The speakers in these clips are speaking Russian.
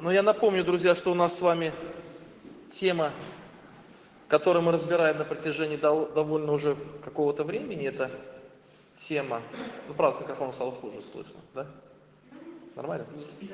Но я напомню, друзья, что у нас с вами тема, которую мы разбираем на протяжении довольно уже какого-то времени, это тема... Ну, правда, с микрофоном стало хуже слышно, да? Нормально?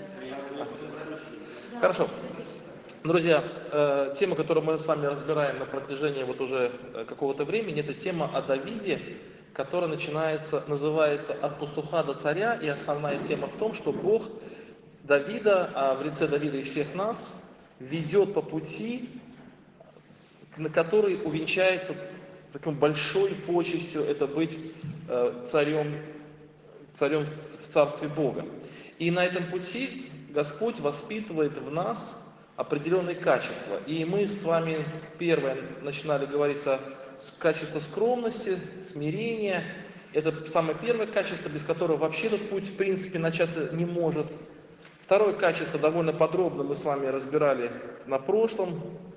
Хорошо. Друзья, тема, которую мы с вами разбираем на протяжении вот уже какого-то времени, это тема о Давиде, которая называется «От пастуха до царя», и основная тема в том, что Бог Давида, а в лице Давида и всех нас, ведет по пути, на который увенчается такой большой почестью, это быть царем в царстве Бога. И на этом пути Господь воспитывает в нас определенные качества. И мы с вами первое начинали говорить о качестве скромности, смирения. Это самое первое качество, без которого вообще этот путь в принципе начаться не может. Второе качество довольно подробно мы с вами разбирали на прошлом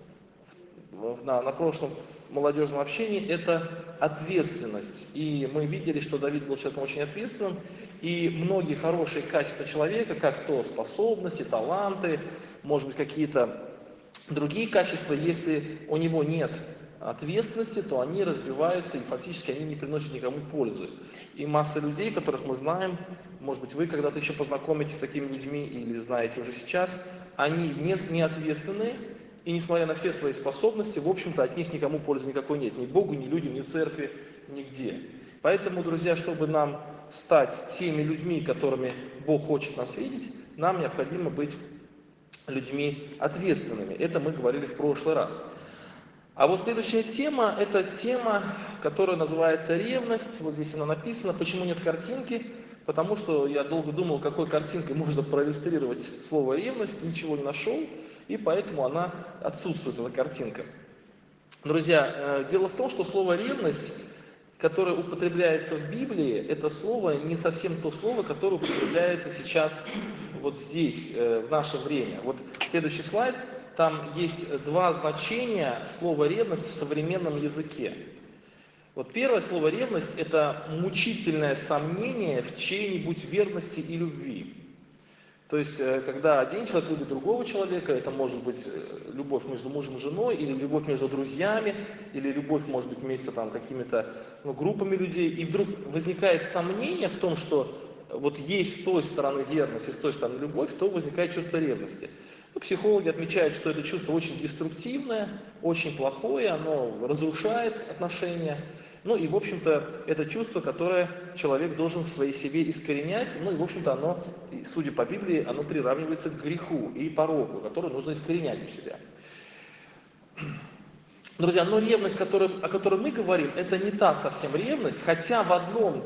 молодежном общении, это ответственность. И мы видели, что Давид был человеком очень ответственным, и многие хорошие качества человека, как то способности, таланты, может быть, какие-то другие качества, если у него нет ответственности, то они разбиваются, и фактически они не приносят никому пользы. И масса людей, которых мы знаем, может быть, вы когда-то еще познакомитесь с такими людьми или знаете уже сейчас, они не ответственные, и несмотря на все свои способности, в общем-то, от них никому пользы никакой нет. Ни Богу, ни людям, ни церкви, нигде. Поэтому, друзья, чтобы нам стать теми людьми, которыми Бог хочет нас видеть, нам необходимо быть людьми ответственными. Это мы говорили в прошлый раз. А вот следующая тема, это тема, которая называется ревность. Вот здесь она написана. Почему нет картинки? Потому что я долго думал, какой картинкой можно проиллюстрировать слово ревность, ничего не нашел, и поэтому она отсутствует, эта картинка. Друзья, дело в том, что слово ревность, которое употребляется в Библии, это слово не совсем то слово, которое употребляется сейчас вот здесь, в наше время. Вот следующий слайд. Там есть два значения слова «ревность» в современном языке. Вот первое слово «ревность» – это мучительное сомнение в чьей-нибудь верности и любви. То есть, когда один человек любит другого человека, это может быть любовь между мужем и женой, или любовь между друзьями, или любовь, может быть, вместе там какими-то группами людей, и вдруг возникает сомнение в том, что вот есть с той стороны верность и с той стороны любовь, то возникает чувство ревности. Психологи отмечают, что это чувство очень деструктивное, очень плохое, оно разрушает отношения. Ну и, в общем-то, это чувство, которое человек должен в своей себе искоренять. Ну и, в общем-то, оно, судя по Библии, оно приравнивается к греху и порогу, который нужно искоренять у себя. Друзья, но ревность, о которой мы говорим, это не та совсем ревность, хотя в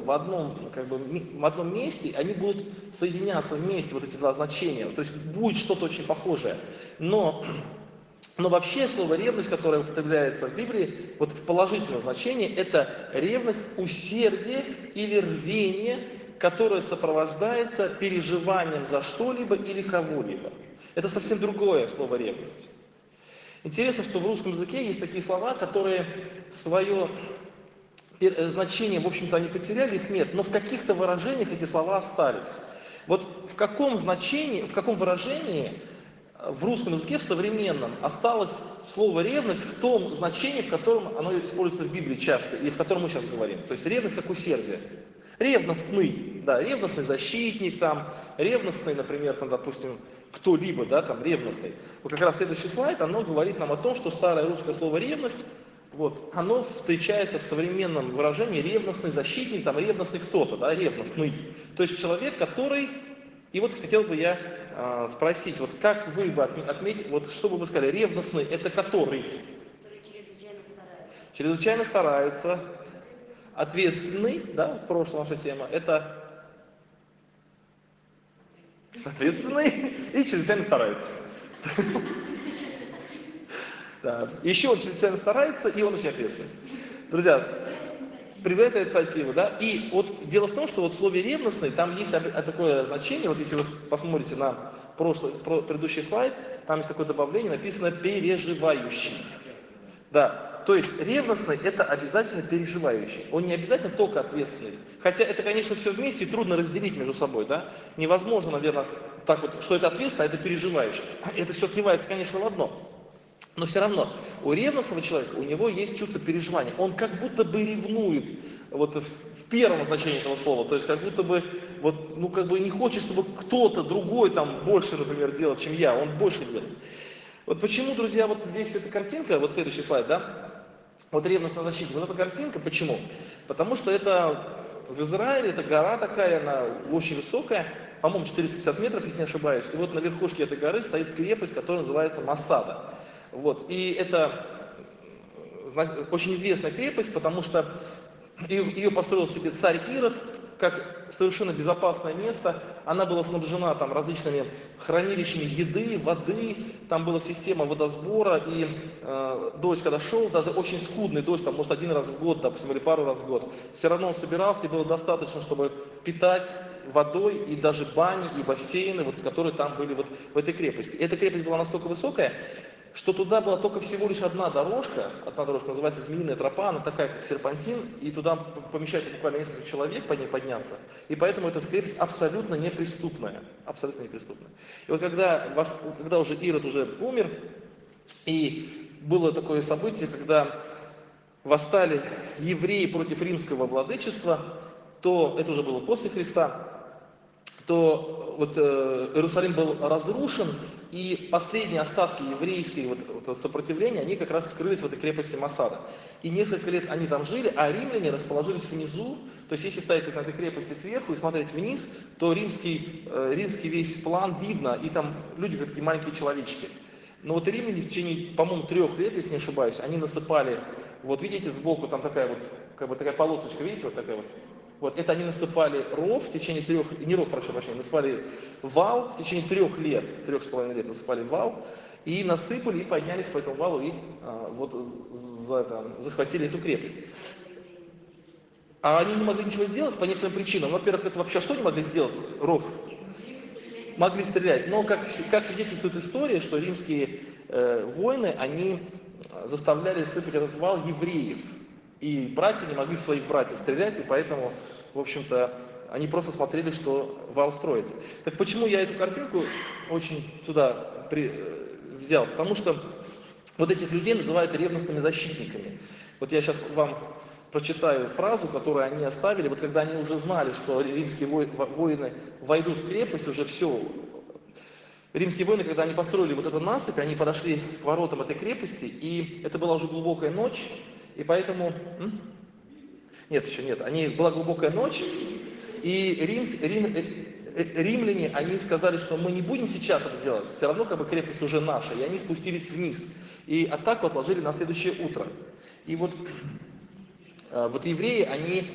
одном месте они будут соединяться вместе, вот эти два значения, то есть будет что-то очень похожее. Но вообще слово ревность, которое употребляется в Библии, вот в положительном значении, это ревность, усердие или рвение, которое сопровождается переживанием за что-либо или кого-либо. Это совсем другое слово ревность. Интересно, что в русском языке есть такие слова, которые свое значение, в общем-то, они потеряли, их нет, но в каких-то выражениях эти слова остались. Вот в каком значении, в каком выражении в русском языке, в современном, осталось слово «ревность» в том значении, в котором оно используется в Библии часто, и в котором мы сейчас говорим. То есть ревность как усердие. Ревностный, да, ревностный защитник, там, ревностный, например, там, допустим, кто-либо, да, там, ревностный. Вот как раз следующий слайд, оно говорит нам о том, что старое русское слово «ревность», вот, оно встречается в современном выражении ревностный защитник, там, ревностный кто-то, да, ревностный. То есть человек, который, и вот хотел бы я спросить, вот как вы бы отметили, вот что бы вы сказали, ревностный, это который? Который чрезвычайно старается. Чрезвычайно старается. Ответственный, да, вот прошлая наша тема, это ответственный и чрезвычайно старается. Да. Еще он чрезвычайно старается, и он очень ответственный. Друзья, проявляет инициативу, да, и вот дело в том, что вот в слове ревностный, там есть такое значение, вот если вы посмотрите на предыдущий слайд, там есть такое добавление, написано переживающий. Да, То есть ревностный – это обязательно переживающий. Он не обязательно только ответственный. Хотя это, конечно, все вместе и трудно разделить между собой. Да? Невозможно, наверное, так вот, что это ответственный, а это переживающий. Это все сливается, конечно, в одно. Но все равно у ревностного человека, у него есть чувство переживания. Он как будто бы ревнует, вот в первом значении этого слова. То есть как будто бы, вот, ну как бы не хочет, чтобы кто-то другой там больше, например, делал, чем я. Он больше делает. Вот почему, друзья, вот здесь эта картинка, вот следующий слайд, да? Вот ревностная защита, вот эта картинка, почему? Потому что это в Израиле, это гора такая, она очень высокая, по-моему, 450 метров, если не ошибаюсь. И вот на верхушке этой горы стоит крепость, которая называется Масада. Вот. И это очень известная крепость, потому что ее построил себе царь Ирод, как совершенно безопасное место. Она была снабжена там различными хранилищами еды, воды, там была система водосбора, и дождь, когда шел, даже очень скудный дождь, там, может, один раз в год, допустим, или пару раз в год, все равно он собирался, и было достаточно, чтобы питать водой и даже бани, и бассейны, вот, которые там были вот в этой крепости. И эта крепость была настолько высокая, что туда была только всего лишь одна дорожка называется Змеиная тропа, она такая, как серпантин, и туда помещается буквально несколько человек по ней подняться, и поэтому эта крепость абсолютно неприступная, абсолютно неприступная. И вот когда уже Ирод уже умер, и было такое событие, когда восстали евреи против римского владычества, то это уже было после Христа, то вот Иерусалим был разрушен, и последние остатки еврейской вот сопротивления, они как раз скрылись в этой крепости Масада. И несколько лет они там жили, а римляне расположились внизу. То есть если стоять на этой крепости сверху и смотреть вниз, то римский весь план видно, и там люди как такие маленькие человечки. Но вот римляне в течение, по-моему, 3 лет, если не ошибаюсь, они насыпали, вот видите сбоку там такая вот, как бы такая полосочка, видите, вот такая вот. Вот это они насыпали ров в течение 3, не ров, прошу прощения, насыпали вал в течение 3 лет, 3,5 лет насыпали вал, и насыпали, и поднялись по этому валу, и захватили эту крепость. А они не могли ничего сделать по некоторым причинам. Во-первых, это вообще что не могли сделать? Ров. Могли стрелять. Но как свидетельствует история, что римские воины, они заставляли сыпать этот вал евреев. И братья не могли в своих братьев стрелять, и поэтому, в общем-то, они просто смотрели, что вал строится. Так почему я эту картинку очень сюда взял? Потому что вот этих людей называют ревностными защитниками. Вот я сейчас вам прочитаю фразу, которую они оставили, вот когда они уже знали, что римские воины войдут в крепость, уже все. Римские воины, когда они построили вот эту насыпь, они подошли к воротам этой крепости, и это была уже глубокая ночь, и поэтому... Нет, еще нет. Была глубокая ночь, и римляне, они сказали, что мы не будем сейчас это делать, все равно как бы крепость уже наша, и они спустились вниз. И атаку отложили на следующее утро. И вот евреи, они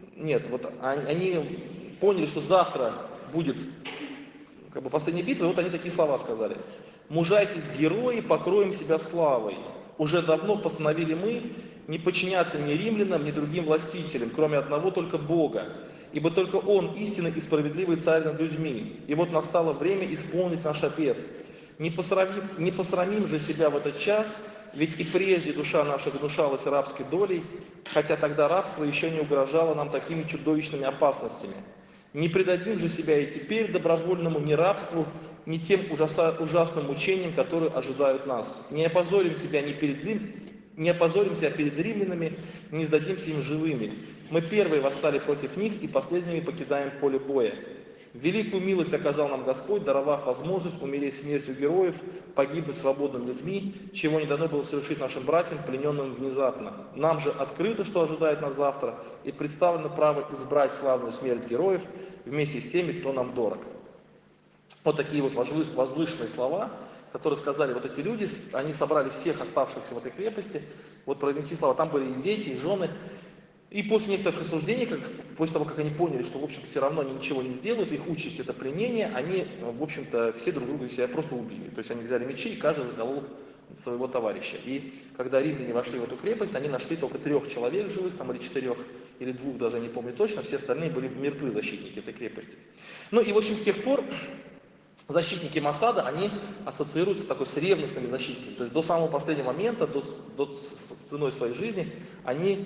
поняли, что завтра будет как бы последняя битва, и вот они такие слова сказали. «Мужайтесь, герои, покроем себя славой. Уже давно постановили мы не подчиняться ни римлянам, ни другим властителям, кроме одного только Бога. Ибо только Он истинный и справедливый царь над людьми. И вот настало время исполнить наш обет. Не посрамим же себя в этот час, ведь и прежде душа наша гнушалась рабской долей, хотя тогда рабство еще не угрожало нам такими чудовищными опасностями. Не предадим же себя и теперь добровольному ни рабству, ни тем ужасным мучениям, которые ожидают нас. Не опозорим себя перед римлянами, не сдадимся им живыми. Мы первые восстали против них и последними покидаем поле боя. Великую милость оказал нам Господь, даровав возможность умереть смертью героев, погибнуть свободными людьми, чего не дано было совершить нашим братьям, плененным внезапно. Нам же открыто, что ожидает нас завтра, и представлено право избрать славную смерть героев вместе с теми, кто нам дорог». Вот такие вот возвышенные слова, которые сказали вот эти люди, они собрали всех оставшихся в этой крепости, вот произнесли слова, там были и дети, и жены. И после некоторых рассуждений, после того, как они поняли, что, в общем-то, все равно они ничего не сделают, их участь это пленение, они, в общем-то, все друг друга себя просто убили. То есть они взяли мечи, и каждый заколол своего товарища. И когда римляне вошли в эту крепость, они нашли только 3 человек живых, там, или 4, или 2, даже не помню точно, все остальные были мертвы защитники этой крепости. Ну и, в общем, с тех пор защитники Моссада, они ассоциируются такой с ревностными защитниками. То есть до самого последнего момента, с ценой своей жизни, они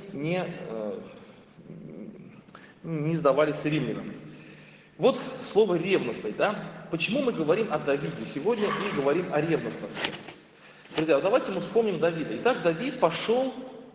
не сдавались римлянам. Вот слово «ревностный», да? Почему мы говорим о Давиде сегодня и говорим о ревностности? Друзья, давайте мы вспомним Давида. Итак, Давид пошел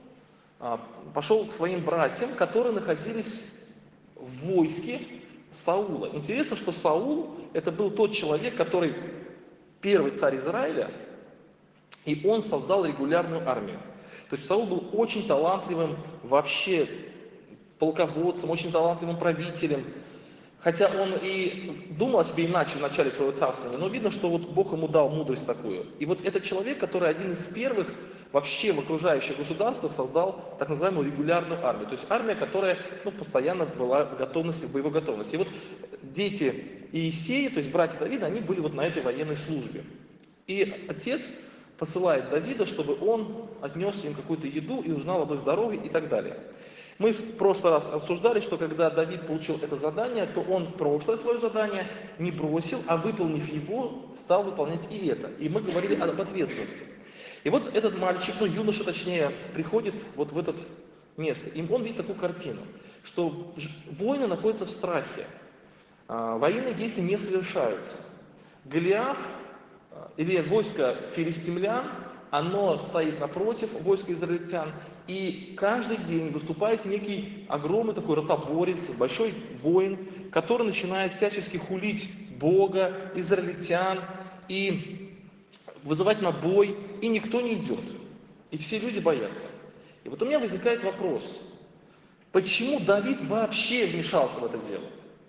к своим братьям, которые находились в войске Саула. Интересно, что Саул – это был тот человек, который первый царь Израиля, и он создал регулярную армию. То есть Саул был очень талантливым вообще полководцем, очень талантливым правителем. Хотя он и думал о себе иначе в начале своего царствования, но видно, что вот Бог ему дал мудрость такую. И вот этот человек, который один из первых вообще в окружающих государствах создал так называемую регулярную армию. То есть армия, которая постоянно была в готовности, в боевой готовности. И вот дети Иисеи, то есть братья Давида, они были вот на этой военной службе. И отец посылает Давида, чтобы он отнес им какую-то еду и узнал об их здоровье и так далее. Мы в прошлый раз обсуждали, что когда Давид получил это задание, то он прошлое свое задание не бросил, а выполнив его, стал выполнять и это. И мы говорили об ответственности. И вот этот мальчик, юноша точнее, приходит вот в это место, и он видит такую картину, что воины находятся в страхе, военные действия не совершаются. Голиаф, или войско филистимлян, оно стоит напротив войска израильтян, и каждый день выступает некий огромный такой ротоборец, большой воин, который начинает всячески хулить Бога, израильтян, и вызывать на бой, и никто не идет. И все люди боятся. И вот у меня возникает вопрос, почему Давид вообще вмешался в это дело?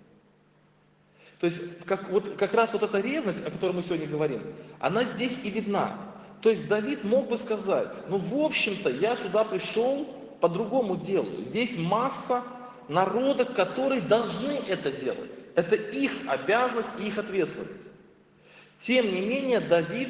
То есть как раз вот эта ревность, о которой мы сегодня говорим, она здесь и видна. То есть Давид мог бы сказать, в общем-то, я сюда пришел по другому делу. Здесь масса народа, которые должны это делать. Это их обязанность и их ответственность. Тем не менее, Давид,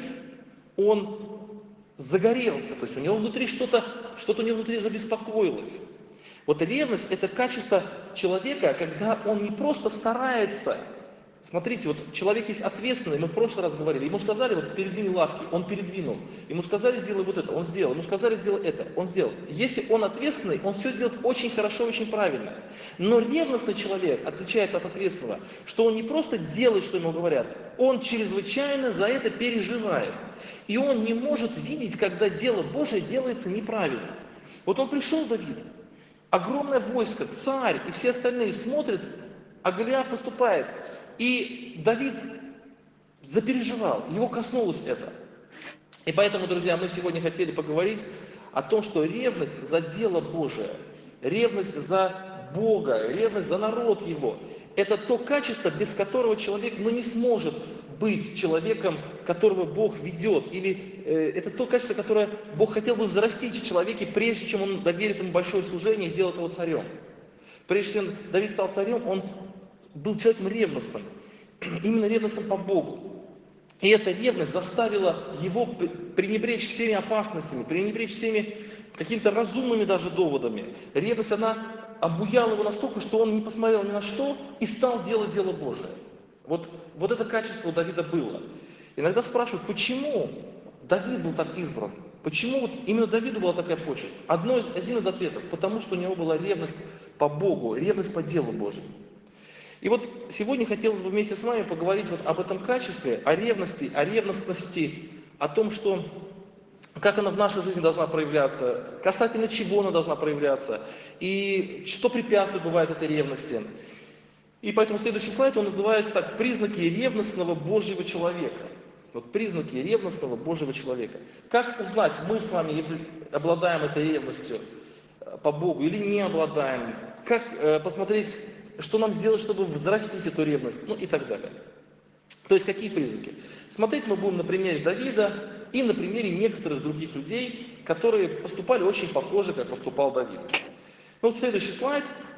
он загорелся, то есть у него внутри что-то у него внутри забеспокоилось. Вот ревность – это качество человека, когда он не просто старается. Смотрите, вот человек есть ответственный, мы в прошлый раз говорили, ему сказали, передвинь лавки, он передвинул. Ему сказали, сделай вот это, он сделал. Ему сказали, сделай это, он сделал. Если он ответственный, он все сделает очень хорошо, очень правильно. Но ревностный человек отличается от ответственного, что он не просто делает, что ему говорят, он чрезвычайно за это переживает. И он не может видеть, когда дело Божие делается неправильно. Вот он пришел, Давид, огромное войско, царь и все остальные смотрят, а Голиаф выступает. И Давид запереживал, его коснулось это. И поэтому, друзья, мы сегодня хотели поговорить о том, что ревность за дело Божие, ревность за Бога, ревность за народ Его, это то качество, без которого человек не сможет быть человеком, которого Бог ведет. Или это то качество, которое Бог хотел бы взрастить в человеке, прежде чем Он доверит ему большое служение и сделает его царем. Прежде чем Давид стал царем, он был человеком ревностным, именно ревностным по Богу. И эта ревность заставила его пренебречь всеми опасностями, пренебречь всеми какими-то разумными даже доводами. Ревность, она обуяла его настолько, что он не посмотрел ни на что и стал делать дело Божие. Вот это качество у Давида было. Иногда спрашивают, почему Давид был так избран? Почему именно Давиду была такая почесть? Один из ответов, потому что у него была ревность по Богу, ревность по делу Божьему. И вот сегодня хотелось бы вместе с вами поговорить об этом качестве, о ревности, о ревностности, о том, как она в нашей жизни должна проявляться, касательно чего она должна проявляться, и что препятствует бывает этой ревности. И поэтому следующий слайд, он называется так: «Признаки ревностного Божьего человека». Вот признаки ревностного Божьего человека. Как узнать, мы с вами обладаем этой ревностью по Богу или не обладаем? Как посмотреть, что нам сделать, чтобы взрастить эту ревность, и так далее. То есть какие признаки? Смотреть мы будем на примере Давида и на примере некоторых других людей, которые поступали очень похоже, как поступал Давид. Следующий слайд.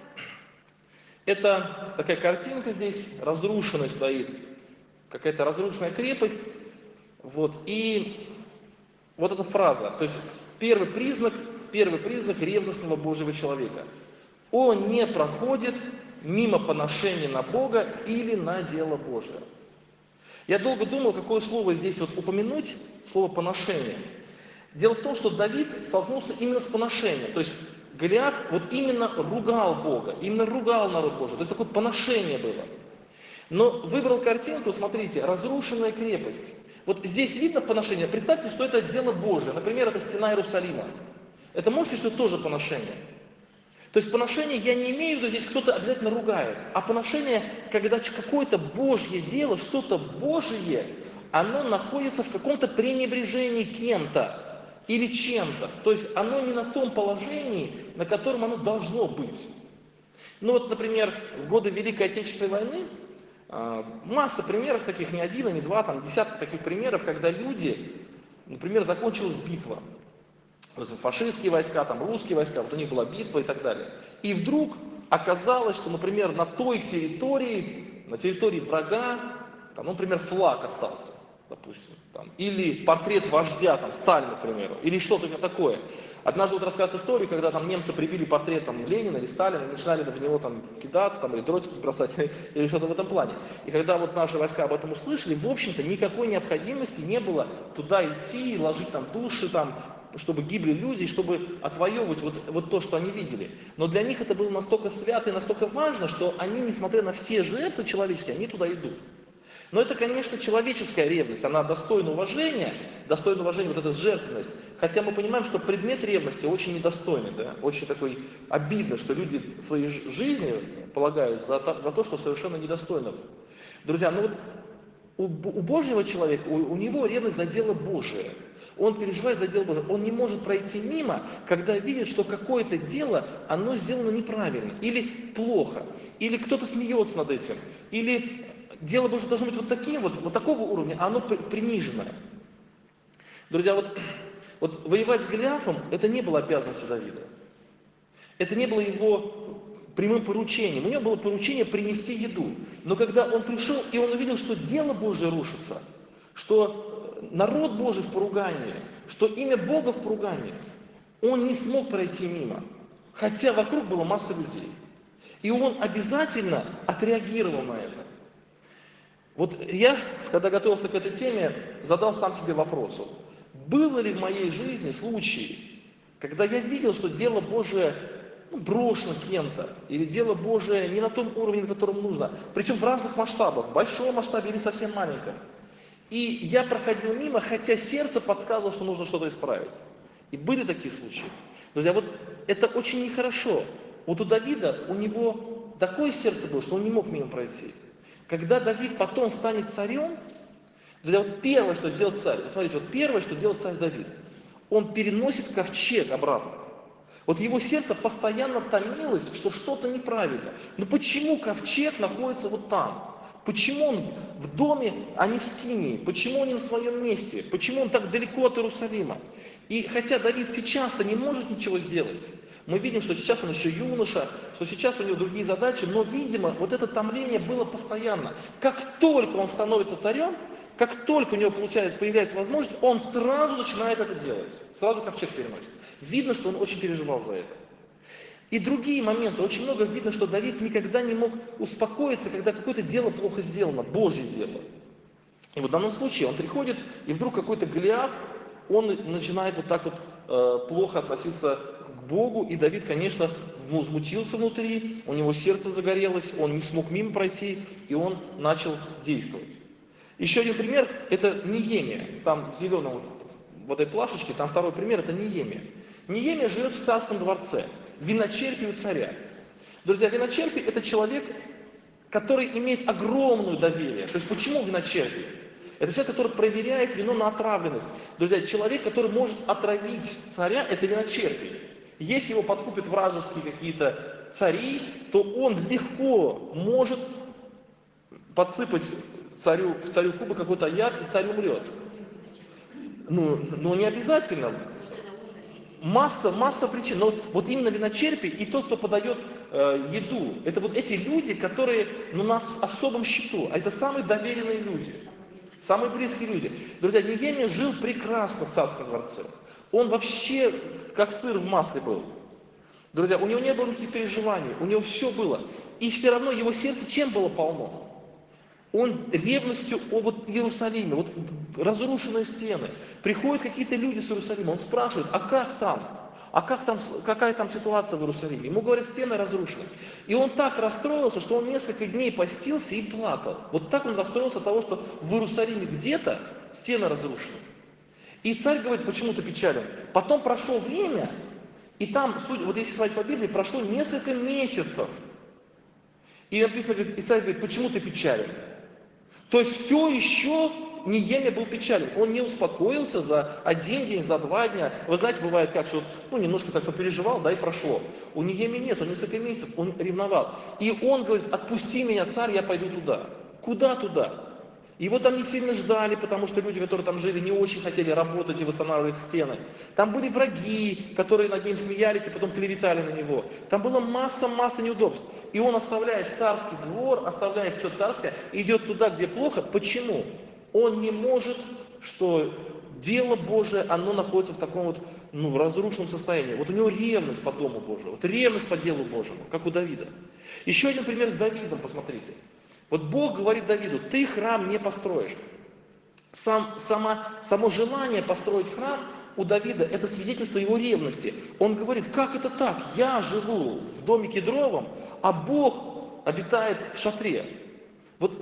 Это такая картинка здесь, разрушенная стоит, какая-то разрушенная крепость. И вот эта фраза, то есть первый признак ревностного Божьего человека. Он не проходит мимо поношения на Бога или на дело Божие. Я долго думал, какое слово здесь вот упомянуть, слово «поношение». Дело в том, что Давид столкнулся именно с поношением. То есть Голиаф вот именно ругал Бога, именно ругал народ Божий. То есть такое поношение было. Но выбрал картинку, смотрите, разрушенная крепость. Вот здесь видно поношение. Представьте, что это дело Божие. Например, это стена Иерусалима. Это может быть, что это тоже поношение. То есть поношение я не имею в виду, здесь кто-то обязательно ругает. А поношение, когда какое-то Божье дело, что-то Божье, оно находится в каком-то пренебрежении кем-то или чем-то. То есть оно не на том положении, на котором оно должно быть. Ну вот, например, в годы Великой Отечественной войны масса примеров таких, не один, не два, там десятки таких примеров, когда люди, например, закончилась битва. Вот фашистские войска, там русские войска, вот у них была битва и так далее. И вдруг оказалось, что, например, на той территории, на территории врага, там, например, флаг остался, допустим, там, или портрет вождя, там, Сталина, к примеру, или что-то такое. Однажды вот рассказывают историю, когда там немцы прибили портрет там, Ленина или Сталина, и начинали в него там кидаться, там, или дротики бросать, или что-то в этом плане. И когда вот наши войска об этом услышали, в общем-то, никакой необходимости не было туда идти, ложить там души, там, чтобы гибли люди, чтобы отвоевывать вот то, что они видели. Но для них это было настолько свято и настолько важно, что они, несмотря на все жертвы человеческие, они туда идут. Но это, конечно, человеческая ревность, она достойна уважения вот эта жертвенность. Хотя мы понимаем, что предмет ревности очень недостойный, да? Очень такой обидно, что люди своей жизнью полагают за то, что совершенно недостойно. Друзья, ну вот у Божьего человека, у него ревность за дело Божие. Он переживает за дело Божие. Он не может пройти мимо, когда видит, что какое-то дело, оно сделано неправильно, или плохо, или кто-то смеется над этим, или дело Божие должно быть вот таким вот такого уровня, а оно приниженное. Друзья, вот воевать с Голиафом, это не было обязанностью Давида. Это не было его прямым поручением. У него было поручение принести еду. Но когда он пришел, и он увидел, что дело Божие рушится, что народ Божий в поругании, что имя Бога в поругании, он не смог пройти мимо. Хотя вокруг была масса людей. И он обязательно отреагировал на это. Вот я, когда готовился к этой теме, задал сам себе вопрос. Было ли в моей жизни случаи, когда я видел, что дело Божие брошено кем-то, или дело Божие не на том уровне, на котором нужно, причем в разных масштабах, в большом масштабе или совсем маленьком. И я проходил мимо, хотя сердце подсказывало, что нужно что-то исправить. И были такие случаи. Друзья, вот это очень нехорошо. Вот у Давида, у него такое сердце было, что он не мог мимо пройти. Когда Давид потом станет царем, друзья, вот первое, что сделает царь, вот смотрите, вот первое, что делает царь Давид, он переносит ковчег обратно. Вот его сердце постоянно томилось, что что-то неправильно. Но почему ковчег находится вот там? Почему он в доме, а не в скинии? Почему он не на своем месте? Почему он так далеко от Иерусалима? И хотя Давид сейчас-то не может ничего сделать, мы видим, что сейчас он еще юноша, что сейчас у него другие задачи, но, видимо, вот это томление было постоянно. Как только он становится царем, как только у него появляется возможность, он сразу начинает это делать. Сразу ковчег переносит. Видно, что он очень переживал за это. И другие моменты. Очень много видно, что Давид никогда не мог успокоиться, когда какое-то дело плохо сделано, Божье дело. И вот в данном случае он приходит, и вдруг какой-то Голиаф, он начинает вот так вот плохо относиться к Богу, и Давид, конечно, возмутился внутри, у него сердце загорелось, он не смог мимо пройти, и он начал действовать. Еще один пример, это Неемия. Там в зеленом в этой плашечке, там второй пример, это Неемия. Неемия живет в царском дворце, виночерпий у царя. Друзья, виночерпий – это человек, который имеет огромное доверие. То есть почему виночерпий? Это человек, который проверяет вино на отравленность. Друзья, человек, который может отравить царя, это виночерпий. Если его подкупят вражеские какие-то цари, то он легко может подсыпать в царю кубок какой-то яд, и царь умрет. Ну, не обязательно. Масса причин. Но вот именно виночерпий и тот, кто подает еду, это вот эти люди, которые на нас особом счету. А это самые доверенные люди. Самые близкие люди. Друзья, Неемия жил прекрасно в царском дворце. Он вообще как сыр в масле был. Друзья, у него не было никаких переживаний, у него все было. И все равно его сердце чем было полно? он ревностью о вот Иерусалиме, вот разрушенные стены. Приходят какие-то люди с Иерусалима, он спрашивает, а как там? А как там, какая там ситуация в Иерусалиме? Ему говорят, стены разрушены. И он так расстроился, что он несколько дней постился и плакал. Вот так он расстроился от того, что в Иерусалиме где-то стены разрушены. И царь говорит, почему ты печален? Потом прошло время, и там, вот если смотреть по Библии, прошло несколько месяцев. И написано, говорит, и царь говорит, почему ты печален? То есть все еще Неемия был печален. Он не успокоился за один день, за 2 дня. Вы знаете, бывает как, что немножко так попереживал, да, и прошло. У Неемии нет, он несколько месяцев, он ревновал. И он говорит, отпусти меня, царь, я пойду туда. Куда туда? Его там не сильно ждали, потому что люди, которые там жили, не очень хотели работать и восстанавливать стены. Там были враги, которые над ним смеялись и потом клеветали на него. Там была масса неудобств. И он оставляет царский двор, оставляет все царское и идет туда, где плохо. Почему? Он не может, что дело Божие, оно находится в таком вот разрушенном состоянии. Вот у него ревность по Дому Божьему, вот ревность по делу Божьему, как у Давида. Еще один пример с Давидом, посмотрите. Вот Бог говорит Давиду, ты храм не построишь. Само желание построить храм у Давида, это свидетельство его ревности. Он говорит, как это так? Я живу в доме кедровом, а Бог обитает в шатре. Вот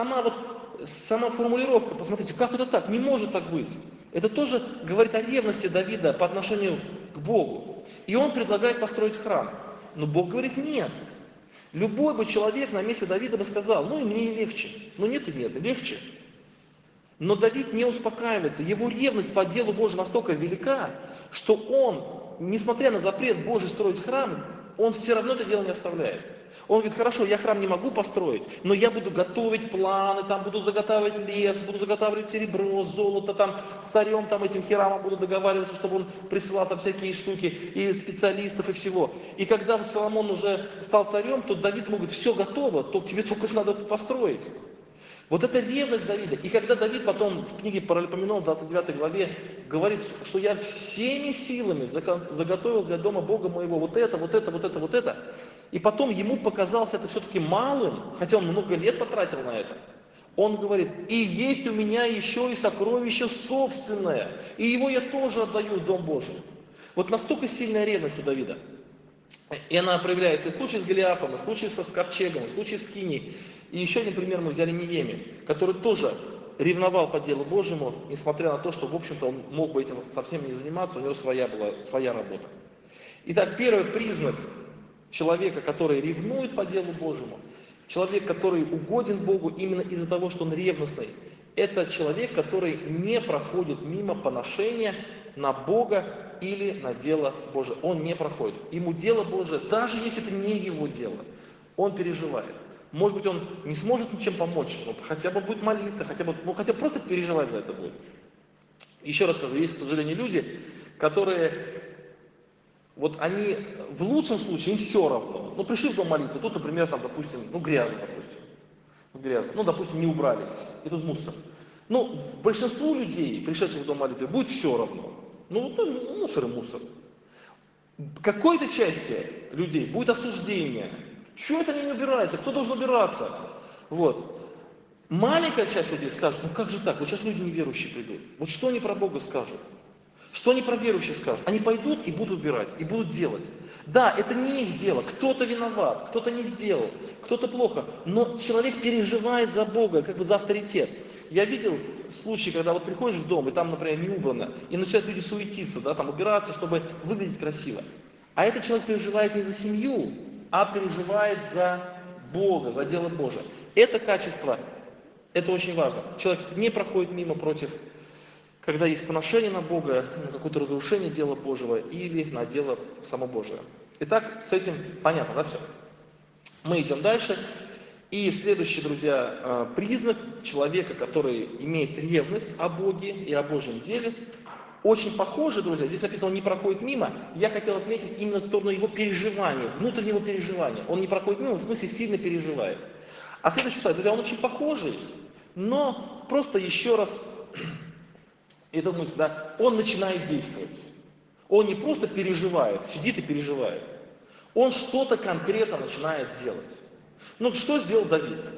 сама формулировка, посмотрите, как это так? Не может так быть. Это тоже говорит о ревности Давида по отношению к Богу. И он предлагает построить храм. Но Бог говорит, нет. Любой бы человек на месте Давида бы сказал, и мне легче. Нет, легче. Но Давид не успокаивается. Его ревность по делу Божьему настолько велика, что он, несмотря на запрет Божий строить храм, он все равно это дело не оставляет. Он говорит, хорошо, я храм не могу построить, но я буду готовить планы, там буду заготавливать лес, буду заготавливать серебро, золото, там с царем этим Хирамом буду договариваться, чтобы он присылал там всякие штуки, и специалистов, и всего. И когда Соломон уже стал царем, то Давид ему говорит, все готово, то тебе только надо построить. Вот это ревность Давида. И когда Давид потом в книге Паралипоменон, в 29 главе, говорит, что я всеми силами заготовил для дома Бога моего вот это, и потом ему показалось это все-таки малым, хотя он много лет потратил на это, он говорит, и есть у меня еще и сокровище собственное, и его я тоже отдаю в Дом Божий. Вот настолько сильная ревность у Давида. И она проявляется и в случае с Голиафом, и в случае с ковчегом, и в случае с Кинией. И еще один пример мы взяли Неемию, который тоже ревновал по делу Божьему, несмотря на то, что, в общем-то, он мог бы этим совсем не заниматься, у него была своя работа. Итак, первый признак человека, который ревнует по делу Божьему, человек, который угоден Богу именно из-за того, что он ревностный, это человек, который не проходит мимо поношения на Бога или на дело Божие. Он не проходит. Ему дело Божие, даже если это не его дело, он переживает. Может быть, он не сможет ничем помочь, но хотя бы будет молиться, хотя бы просто переживать за это будет. Еще раз скажу, есть, к сожалению, люди, которые, они в лучшем случае, им все равно. Пришли в дом молитвы, тут, например, допустим, грязно, допустим, не убрались, и тут мусор. Большинству людей, пришедших в дом молитвы, будет все равно. Мусор и мусор. Какой-то части людей будет осуждение. Чего это они не убираются? Кто должен убираться? Маленькая часть людей скажет, как же так? Вот сейчас люди неверующие придут. Вот что они про Бога скажут? Что они про верующих скажут? Они пойдут и будут убирать, и будут делать. Да, это не их дело. Кто-то виноват, кто-то не сделал, кто-то плохо. Но человек переживает за Бога, за авторитет. Я видел случаи, когда приходишь в дом, и там, например, не убрано, и начинают люди суетиться, убираться, чтобы выглядеть красиво. А этот человек переживает не за семью, а переживает за Бога, за дело Божие. Это качество, это очень важно. Человек не проходит мимо против, когда есть поношение на Бога, на какое-то разрушение дела Божьего или на дело само Божие. Итак, с этим понятно, да, все? Мы идем дальше. И следующий, друзья, признак человека, который имеет ревность о Боге и о Божьем деле, очень похоже, друзья, здесь написано, он не проходит мимо, я хотел отметить именно в сторону его переживания, внутреннего переживания. Он не проходит мимо, в смысле сильно переживает. А следующий слайд, друзья, он очень похожий, но просто еще раз, эта мысль, он начинает действовать. Он не просто переживает, сидит и переживает. Он что-то конкретно начинает делать. Что сделал Давид?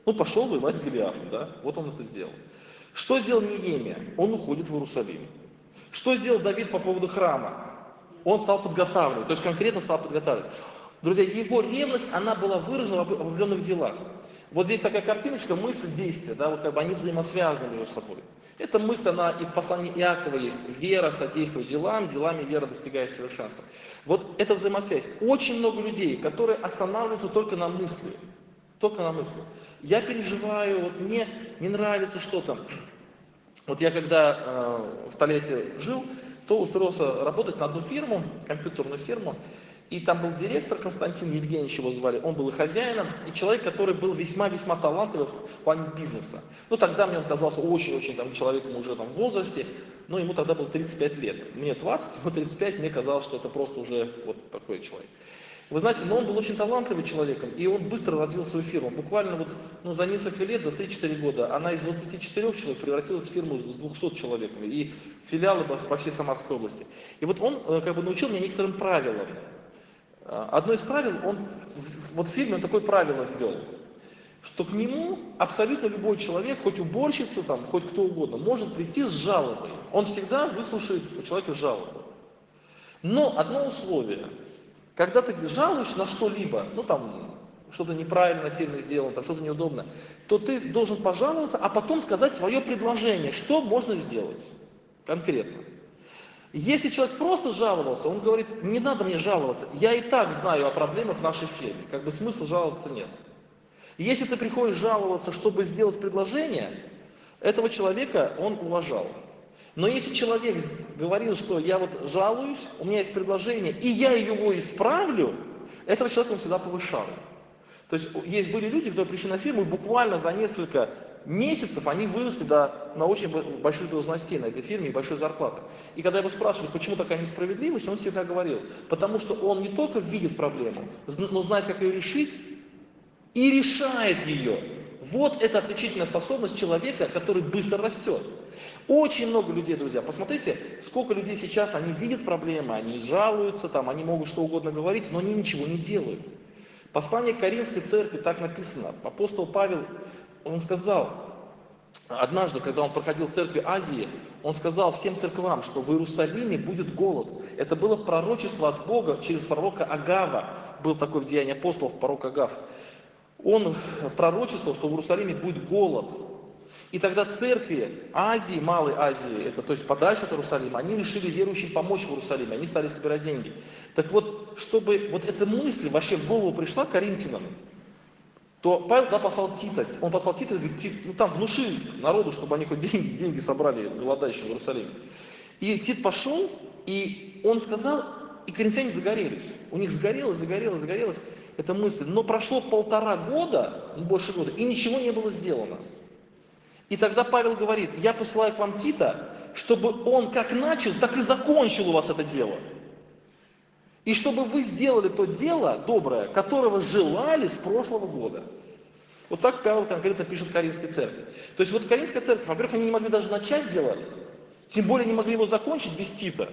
Ну, пошел воевать с Голиафом, да? Вот он это сделал. Что сделал Неемия? Он уходит в Иерусалим. Что сделал Давид по поводу храма? Он стал подготавливать, то есть конкретно стал подготавливать. Друзья, его ревность, она была выражена в определенных делах. Вот здесь такая картиночка, мысль, действие, да, вот как бы они взаимосвязаны между собой. Эта мысль, она и в послании Иакова есть. Вера содействует делам, делами вера достигает совершенства. Вот эта взаимосвязь. Очень много людей, которые останавливаются только на мысли. Только на мысли. Я переживаю, вот мне не нравится что-то. Вот я когда в Тольятти жил, то устроился работать на одну фирму, компьютерную фирму, и там был директор Константин Евгеньевич, его звали, он был и хозяином, и человек, который был весьма-весьма талантлив в плане бизнеса. Ну, тогда мне он казался очень-очень там, человеком уже там, в возрасте, но ему тогда было 35 лет. Мне 20, ему 35, мне казалось, что это просто уже вот такой человек. Вы знаете, но он был очень талантливым человеком, и он быстро развил свою фирму. Буквально вот, ну, за несколько лет, за 3-4 года, она из 24 человек превратилась в фирму с 200 человеками, и филиалы по всей Самарской области. И вот он как бы научил меня некоторым правилам. Одно из правил, вот в фирме он такое правило ввел, что к нему абсолютно любой человек, хоть уборщица, там, хоть кто угодно, может прийти с жалобой. Он всегда выслушает у человека жалобу. Но одно условие. Когда ты жалуешься на что-либо, ну там, что-то неправильно в фирме сделано, там что-то неудобно, то ты должен пожаловаться, а потом сказать свое предложение, что можно сделать конкретно. Если человек просто жаловался, он говорит, не надо мне жаловаться, я и так знаю о проблемах в нашей фирме, как бы смысла жаловаться нет. Если ты приходишь жаловаться, чтобы сделать предложение, этого человека он уважал. Но если человек говорил, что я вот жалуюсь, у меня есть предложение, и я его исправлю, этого человека он всегда повышал. То есть были люди, которые пришли на фирму, и буквально за несколько месяцев они выросли на очень больших должностей на этой фирме и большой зарплаты. И когда его спрашивали, почему такая несправедливость, он всегда говорил, потому что он не только видит проблему, но знает, как ее решить, и решает ее. Вот это отличительная способность человека, который быстро растет. Очень много людей, друзья, посмотрите, сколько людей сейчас, они видят проблемы, они жалуются, там, они могут что угодно говорить, но они ничего не делают. Послание к Каримской церкви так написано. Апостол Павел, он сказал, однажды, когда он проходил в церкви Азии, он сказал всем церквам, что в Иерусалиме будет голод. Это было пророчество от Бога через пророка Агава. Был такой в Деянии апостолов пророк Агав. Он пророчествовал, что в Иерусалиме будет голод. И тогда церкви Азии, Малой Азии, это то есть подальше от Иерусалима, они решили верующим помочь в Иерусалиме, они стали собирать деньги. Так вот, чтобы вот эта мысль вообще в голову пришла коринфянам, то Павел туда послал Тита. Он послал Тита и говорит, Тит, ну там внуши народу, чтобы они хоть деньги собрали голодающим в Иерусалиме. И Тит пошел, и он сказал, и коринфяне загорелись. У них загорелась эта мысль. Но прошло 1,5 года, больше года, и ничего не было сделано. И тогда Павел говорит, я посылаю к вам Тита, чтобы он как начал, так и закончил у вас это дело. И чтобы вы сделали то дело доброе, которого желали с прошлого года. Вот так Павел конкретно пишет Каринской церкви. То есть вот Каринская церковь, во-первых, они не могли даже начать дело, тем более не могли его закончить без Тита.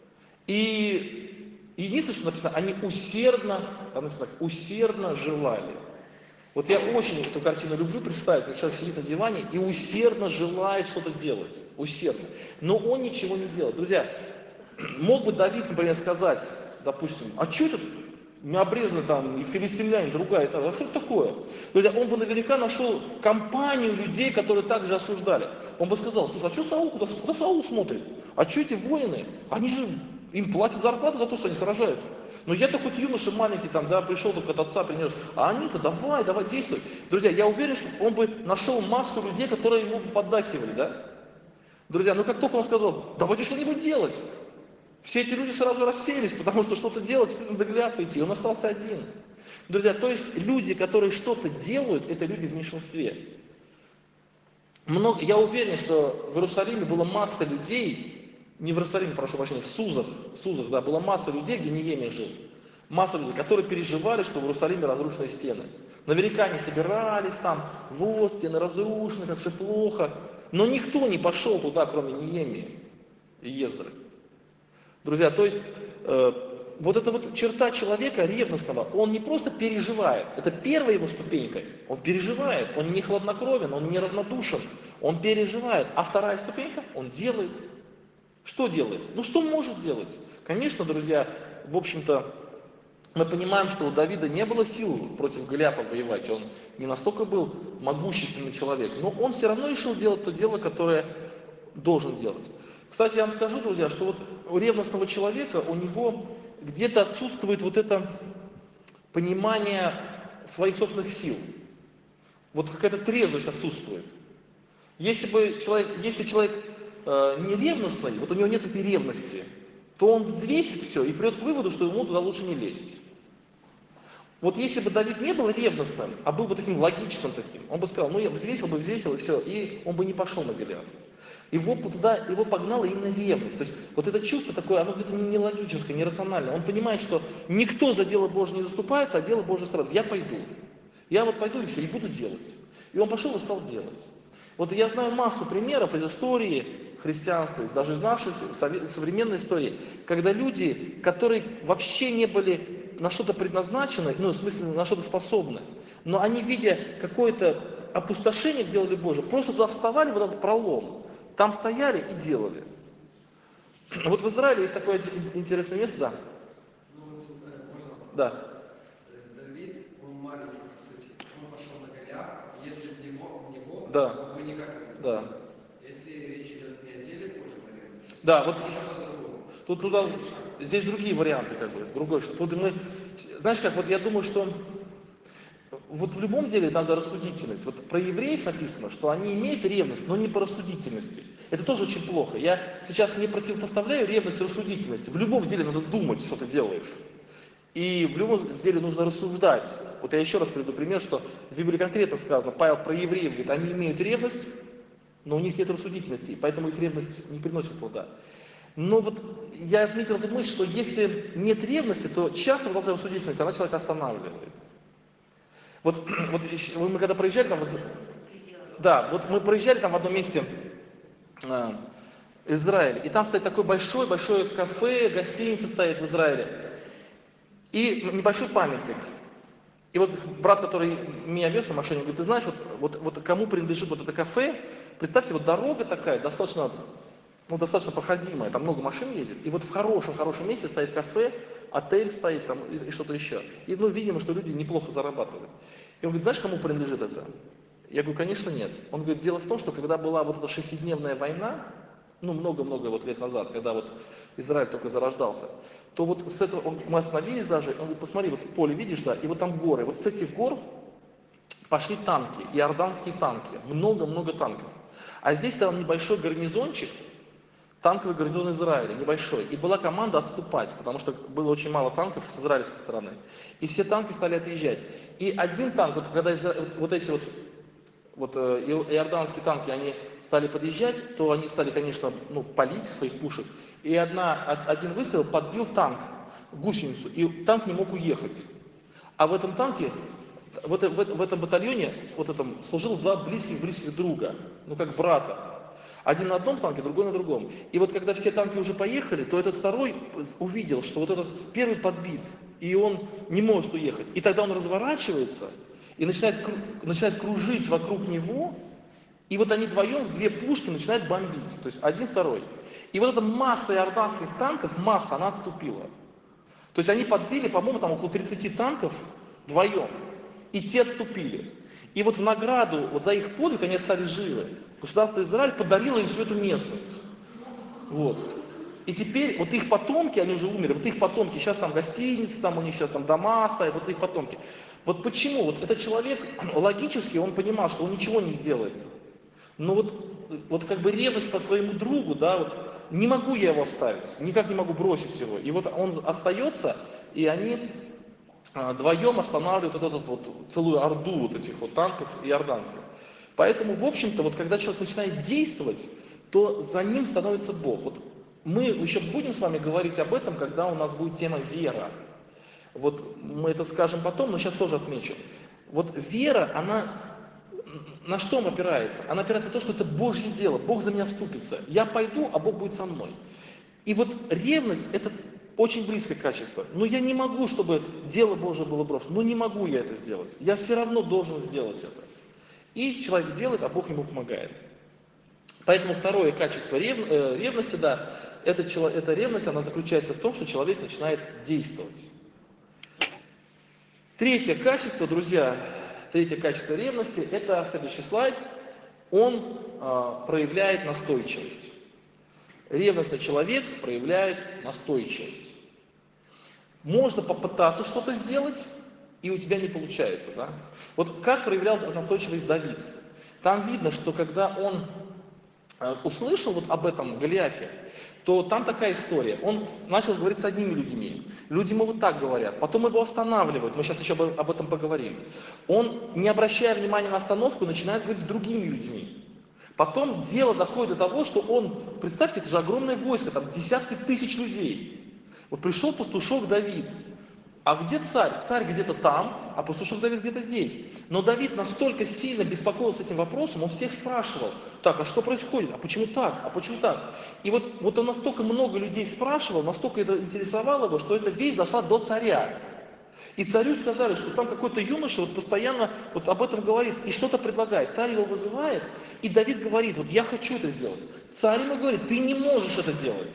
И единственное, что написано, они усердно, там написано, усердно желали. Вот я очень эту картину люблю представить, как человек сидит на диване и усердно желает что-то делать. Усердно. Но он ничего не делает. Друзья, мог бы Давид, например, сказать, допустим, а что это обрезаны там и филистимляне, другая, а что это такое? Друзья, он бы наверняка нашел компанию людей, которые также осуждали. Он бы сказал, слушай, а что Саул, куда Саул смотрит? А что эти воины? Они же, им платят зарплату за то, что они сражаются. Но я-то хоть юноша маленький, там, да, пришел только от отца принес, а они-то давай, действуй. Друзья, я уверен, что он бы нашел массу людей, которые ему поддакивали, да? Друзья, ну как только он сказал, давайте что-нибудь делать, все эти люди сразу рассеялись, потому что что-то делать, надо Голиафа идти, он остался один. Друзья, то есть люди, которые что-то делают, это люди в меньшинстве. Я уверен, что в Иерусалиме была масса людей, не в Иерусалиме, прошу прощения, в Сузах, да, была масса людей, где Неемия жил. Масса людей, которые переживали, что в Иерусалиме разрушены стены. Наверняка они собирались там, вот, стены разрушены, как все плохо. Но никто не пошел туда, кроме Неемии и Ездры. Друзья, то есть вот эта вот черта человека ревностного, он не просто переживает, это первая его ступенька, он переживает, он не хладнокровен, он не равнодушен, он переживает, а вторая ступенька, он делает. Что делает? Ну что может делать? Конечно, друзья, в общем-то, мы понимаем, что у Давида не было сил против Голиафа воевать, он не настолько был могущественный человек, но он все равно решил делать то дело, которое должен делать. Кстати, я вам скажу, друзья, что вот у ревностного человека, у него где-то отсутствует вот это понимание своих собственных сил. Вот какая-то трезвость отсутствует. Если человек не ревностный, вот у него нет этой ревности, то он взвесит все и придет к выводу, что ему туда лучше не лезть. Вот если бы Давид не был ревностным, а был бы таким логичным таким, он бы сказал, ну я взвесил и все, и он бы не пошел на Голиафа. Его погнала именно ревность. То есть вот это чувство такое, оно где-то не логическое, не рациональное. Он понимает, что никто за дело Божье не заступается, а дело Божье страдает. Я пойду. Я вот пойду и все, и буду делать. И он пошел и стал делать. Вот я знаю массу примеров из истории христианства, даже из наших современной истории, когда люди, которые вообще не были на что-то предназначены, ну, в смысле, на что-то способны, но они, видя какое-то опустошение в деле Божьем, просто туда вставали, в этот пролом, там стояли и делали. Вот в Израиле есть такое интересное место, да? Да. Давид, он маленький, по сути, он пошел на Голиафа, если бы не Бог, Да. он бы никак не был. Да. Если речь идет не о деле Божьем, наверное, Да, вот тут здесь другие варианты, как бы, другой что. Тут мы, знаешь как, вот я думаю, что вот в любом деле надо рассудительность. Вот про евреев написано, что они имеют ревность, но не по рассудительности. Это тоже очень плохо. Я сейчас не противопоставляю ревность рассудительности. В любом деле надо думать, что ты делаешь. И в любом деле нужно рассуждать. Вот я еще раз приведу пример, что в Библии конкретно сказано, Павел про евреев говорит, они имеют ревность, но у них нет рассудительности, и поэтому их ревность не приносит плода. Но вот я отметил эту мысль, что если нет ревности, то часто вот эта рассудительность, она человека останавливает. Вот мы когда проезжали там, да, вот мы проезжали там в одном месте Израиль, и там стоит такое большое кафе, гостиница стоит в Израиле, и небольшой памятник. И вот брат, который меня вез на машине, говорит, ты знаешь, вот кому принадлежит вот это кафе, представьте, вот дорога такая, достаточно проходимая, там много машин ездит, и вот в хорошем месте стоит кафе, отель стоит там и что-то еще. И видимо, что люди неплохо зарабатывают. И он говорит, знаешь, кому принадлежит это? Я говорю, конечно, нет. Он говорит, дело в том, что когда была вот эта 6-дневная война, много-много лет назад, когда вот Израиль только зарождался, то вот с этого, мы остановились даже, он говорит, посмотри, вот поле видишь, да, и вот там горы, вот с этих гор пошли танки, иорданские танки, много-много танков. А здесь там небольшой гарнизончик, танковый гарнизон Израиля, небольшой, и была команда отступать, потому что было очень мало танков с израильской стороны. И все танки стали отъезжать. И один танк, вот когда вот эти иорданские танки, они стали подъезжать, то они стали, конечно, палить своих пушек. И один выстрел подбил танк, гусеницу, и танк не мог уехать. А в этом танке, в этом батальоне, служило два близких друга, как брата. Один на одном танке, другой на другом. И вот когда все танки уже поехали, то этот второй увидел, что вот этот первый подбит, и он не может уехать. И тогда он разворачивается и начинает кружить вокруг него, и вот они вдвоем в две пушки начинают бомбить. То есть один, второй. И вот эта масса иорданских танков, она отступила. То есть они подбили, по-моему, там около 30 танков вдвоем. И те отступили. И вот в награду за их подвиг они остались живы. Государство Израиль подарило им всю эту местность. Вот. И теперь вот их потомки, они уже умерли, вот их потомки, сейчас там гостиницы, там у них сейчас там дома стоят, вот их потомки. Вот почему? Вот этот человек логически, он понимал, что он ничего не сделает. Но вот как бы ревность по своему другу, да, вот не могу я его оставить, никак не могу бросить его. И вот он остается, и они вдвоем останавливают целую орду этих танков иорданских. Поэтому, в общем-то, когда человек начинает действовать, то за ним становится Бог. Вот мы еще будем с вами говорить об этом, когда у нас будет тема вера. Вот мы это скажем потом, но сейчас тоже отмечу. Вот вера, она на что она опирается? Она опирается на то, что это Божье дело, Бог за меня вступится. Я пойду, а Бог будет со мной. И вот ревность – это очень близкое качество. Но я не могу, чтобы дело Божие было брошено. Ну не могу я это сделать. Я все равно должен сделать это. И человек делает, а Бог ему помогает. Поэтому второе качество ревности, да, эта ревность, она заключается в том, что человек начинает действовать. Третье качество, друзья, третье качество ревности, это следующий слайд, он проявляет настойчивость. Ревностный человек проявляет настойчивость. Можно попытаться что-то сделать, и у тебя не получается, да? Вот как проявлял настойчивость Давид? Там видно, что когда он услышал вот об этом Голиафе, то там такая история. Он начал говорить с одними людьми. Люди ему вот так говорят. Потом его останавливают. Мы сейчас еще об этом поговорим. Он, не обращая внимания на остановку, начинает говорить с другими людьми. Потом дело доходит до того, что он, представьте, это же огромное войско, там десятки тысяч людей. Вот пришел пастушок Давид. А где царь? Царь где-то там, а пастушок Давид где-то здесь. Но Давид настолько сильно беспокоился этим вопросом, он всех спрашивал, так, а что происходит? А почему так? А почему так? И вот он настолько много людей спрашивал, настолько это интересовало его, что эта весть дошла до царя. И царю сказали, что там какой-то юноша вот постоянно вот об этом говорит и что-то предлагает. Царь его вызывает, и Давид говорит, вот я хочу это сделать. Царь ему говорит, ты не можешь это делать.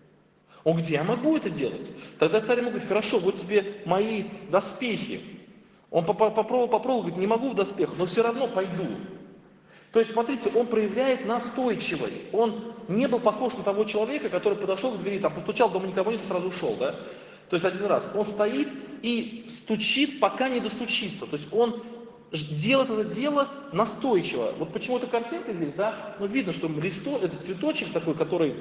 Он говорит, я могу это делать. Тогда царь ему говорит, хорошо, вот тебе мои доспехи. Он попробовал, говорит, не могу в доспехах, но все равно пойду. То есть, смотрите, он проявляет настойчивость. Он не был похож на того человека, который подошел к двери, там, постучал, дома никого нет, и сразу ушел, да? То есть, один раз. Он стоит и стучит, пока не достучится. То есть, он делает это дело настойчиво. Вот почему эта картинка здесь, да? Ну, видно, что это цветочек такой, который...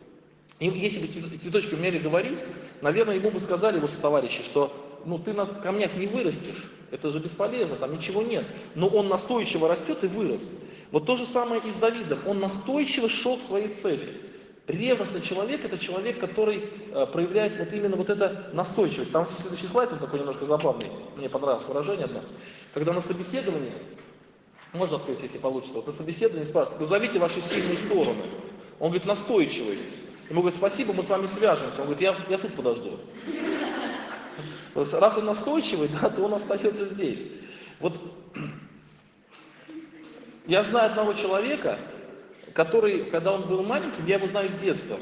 И если бы цветочки умели говорить, наверное, ему бы сказали его сотоварищи, что ну, ты на камнях не вырастешь, это же бесполезно, там ничего нет. Но он настойчиво растет и вырос. Вот то же самое и с Давидом. Он настойчиво шел к своей цели. Ревностный человек – это человек, который проявляет вот именно вот эту настойчивость. Там следующий слайд, он такой немножко забавный, мне понравилось выражение одно. Когда на собеседовании, можно открыть, если получится, вот на собеседовании спрашивают, назовите ваши сильные стороны. Он говорит, настойчивость. Ему говорят, спасибо, мы с вами свяжемся. Он говорит, я тут подожду. Раз он настойчивый, да, то он остается здесь. Вот я знаю одного человека, который, когда он был маленьким, я его знаю с детства.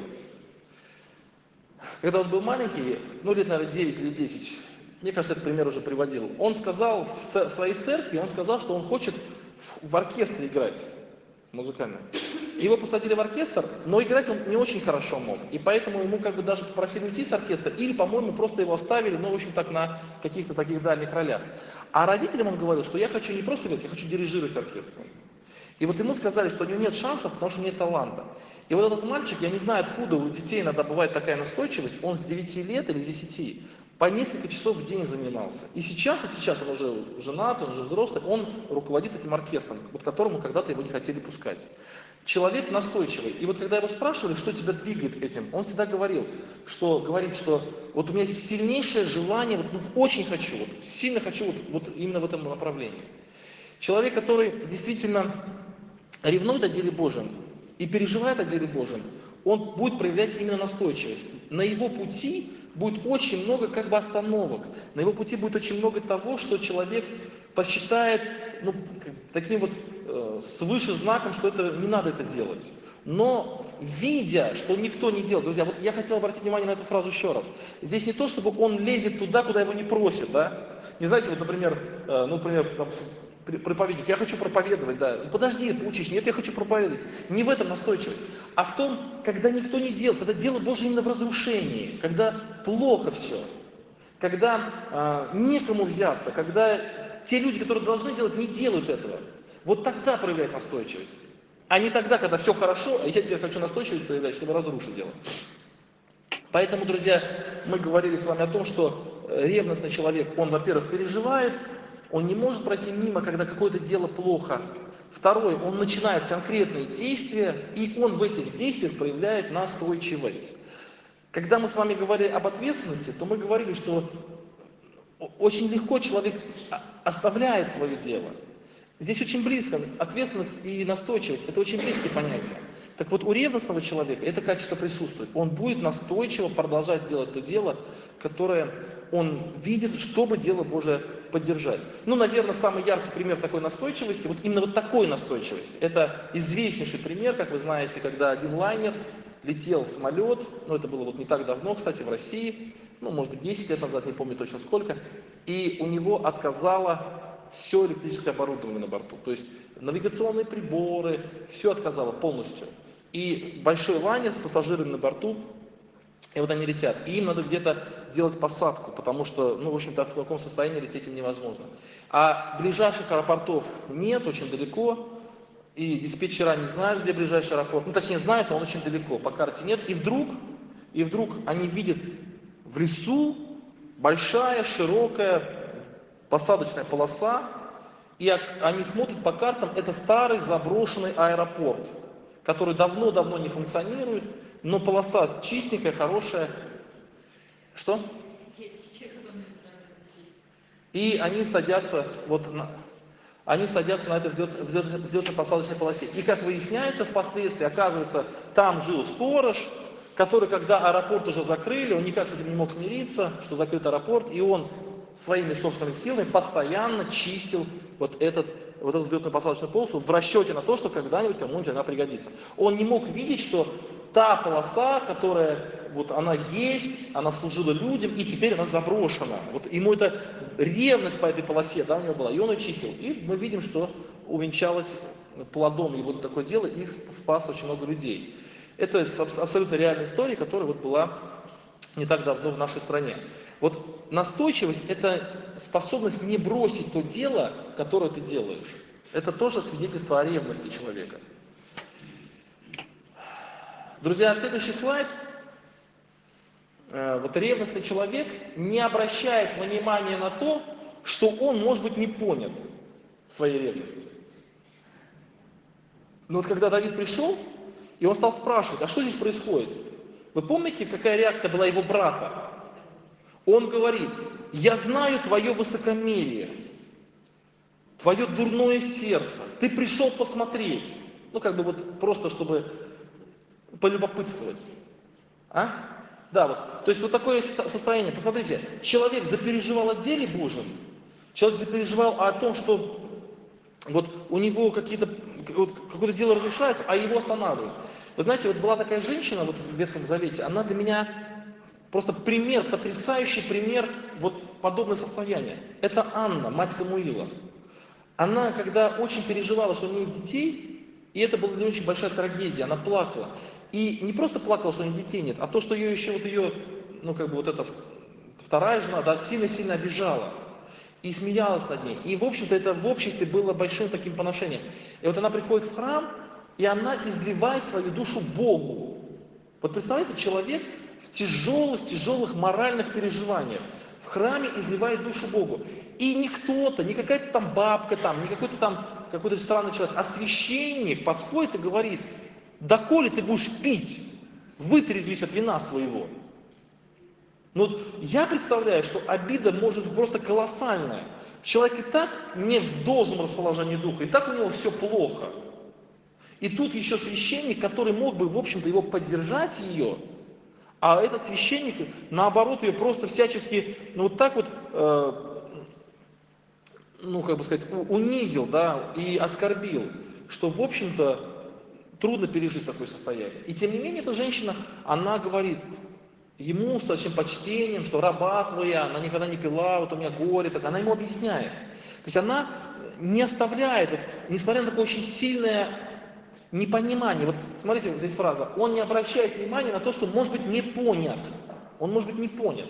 Когда он был маленький, ну лет, наверное, 9 или 10, мне кажется, этот пример уже приводил, он сказал в своей церкви, он сказал, что он хочет в оркестре играть музыкально. Его посадили в оркестр, но играть он не очень хорошо мог. И поэтому ему как бы даже попросили уйти с оркестра, или, по-моему, просто его оставили, ну, в общем, так, на каких-то таких дальних ролях. А родителям он говорил, что я хочу не просто играть, я хочу дирижировать оркестром. И вот ему сказали, что у него нет шансов, потому что нет таланта. И вот этот мальчик, я не знаю откуда, у детей иногда бывает такая настойчивость, он с 9 лет или с 10 по несколько часов в день занимался. И сейчас, вот сейчас он уже женат, он уже взрослый, он руководит этим оркестром, вот которому когда-то его не хотели пускать. Человек настойчивый. И вот когда его спрашивали, что тебя двигает этим, он всегда говорит, что вот у меня сильнейшее желание, вот, очень хочу, вот, сильно хочу вот именно в этом направлении. Человек, который действительно ревнует о деле Божьем и переживает о деле Божьем, он будет проявлять именно настойчивость. На его пути будет очень много как бы остановок. На его пути будет очень много того, что человек посчитает ну, таким вот свыше знаком, что это не надо это делать. Но видя, что никто не делает, друзья, вот я хотел обратить внимание на эту фразу еще раз. Здесь не то, чтобы он лезет туда, куда его не просят, да? Не знаете, вот, например, там, проповедник, я хочу проповедовать, да. Подожди, учись, нет, я хочу проповедовать. Не в этом настойчивость, а в том, когда никто не делает, когда дело Божье именно в разрушении, когда плохо все, когда некому взяться, когда те люди, которые должны делать, не делают этого. Вот тогда проявляет настойчивость. А не тогда, когда все хорошо, а я тебе хочу настойчивость проявлять, чтобы разрушить дело. Поэтому, друзья, мы говорили с вами о том, что ревностный человек, он, во-первых, переживает, он не может пройти мимо, когда какое-то дело плохо. Второе, он начинает конкретные действия, и он в этих действиях проявляет настойчивость. Когда мы с вами говорили об ответственности, то мы говорили, что очень легко человек оставляет свое дело. Здесь очень близко, ответственность и настойчивость, это очень близкие понятия. Так вот, у ревностного человека это качество присутствует. Он будет настойчиво продолжать делать то дело, которое он видит, чтобы дело Божие поддержать. Ну, наверное, самый яркий пример такой настойчивости, вот именно вот такой настойчивости, это известнейший пример, как вы знаете, когда один лайнер летел в самолет, ну, это было вот не так давно, кстати, в России, ну, может быть, 10 лет назад, не помню точно сколько, и у него отказало все электрическое оборудование на борту, то есть навигационные приборы, все отказало полностью. И большой лайнер с пассажирами на борту, и вот они летят, и им надо где-то делать посадку, потому что, ну, в общем-то, в таком состоянии лететь им невозможно. А ближайших аэропортов нет, очень далеко, и диспетчера не знают, где ближайший аэропорт, ну, точнее, знают, но он очень далеко, по карте нет, и вдруг они видят в лесу большая, широкая посадочная полоса, и они смотрят по картам, это старый заброшенный аэропорт, который давно-давно не функционирует, но полоса чистенькая, хорошая. Что? И они садятся они садятся на этой взлетно-посадочной полосе. И как выясняется впоследствии, оказывается, там жил сторож, который, когда аэропорт уже закрыли, он никак с этим не мог смириться, что закрыт аэропорт, и он своими собственными силами постоянно чистил вот эту взлетно-посадочную полосу в расчете на то, что когда-нибудь кому-нибудь она пригодится. Он не мог видеть, что та полоса, которая вот она есть, она служила людям, и теперь она заброшена. Вот ему эта ревность по этой полосе, да, у него была, и он ее чистил. И мы видим, что увенчалось плодом его такое дело, и спас очень много людей. Это абсолютно реальная история, которая вот была не так давно в нашей стране. Вот настойчивость – это способность не бросить то дело, которое ты делаешь. Это тоже свидетельство о ревности человека. Друзья, следующий слайд. Вот ревностный человек не обращает внимания на то, что он, может быть, не понят в своей ревности. Но вот когда Давид пришел, и он стал спрашивать, а что здесь происходит? Вы помните, какая реакция была его брата? Он говорит, я знаю твое высокомерие, твое дурное сердце, ты пришел посмотреть. Ну, как бы вот просто, чтобы полюбопытствовать. А? Да, вот. То есть вот такое состояние. Посмотрите, человек запереживал о деле Божьем, человек запереживал о том, что вот у него какое-то дело разрушается, а его останавливают. Вы знаете, вот была такая женщина вот в Ветхом Завете, она для меня просто пример, потрясающий пример вот подобное состояние. Это Анна, мать Самуила. Она, когда очень переживала, что у нее нет детей, и это была для нее очень большая трагедия, она плакала. И не просто плакала, что у нее детей нет, а то, что ее еще вот ее, ну как бы вот эта вторая жена, да, сильно-сильно обижала. И смеялась над ней. И, в общем-то, это в обществе было большим таким поношением. И вот она приходит в храм, и она изливает свою душу Богу. Вот представляете, человек в тяжелых моральных переживаниях в храме изливает душу Богу. И не кто-то, не какая-то там бабка, там, не какой-то там какой-то странный человек, а священник подходит и говорит, доколе ты будешь пить, вытрезвись от вина своего. Но вот я представляю, что обида может быть просто колоссальная. Человек и так не в должном расположении духа, и так у него все плохо. И тут еще священник, который мог бы, в общем-то, его поддержать ее, а этот священник, наоборот, ее просто всячески, ну вот так вот, ну как бы сказать, унизил, да, и оскорбил, что, в общем-то, трудно пережить такое состояние. И тем не менее, эта женщина, она говорит ему с большим почтением, что раба твоя, она никогда не пила, вот у меня горе, так она ему объясняет. То есть она не оставляет, вот, несмотря на такое очень сильное непонимание, вот смотрите, вот здесь фраза, он не обращает внимания на то, что может быть не понят. Он может быть не понят.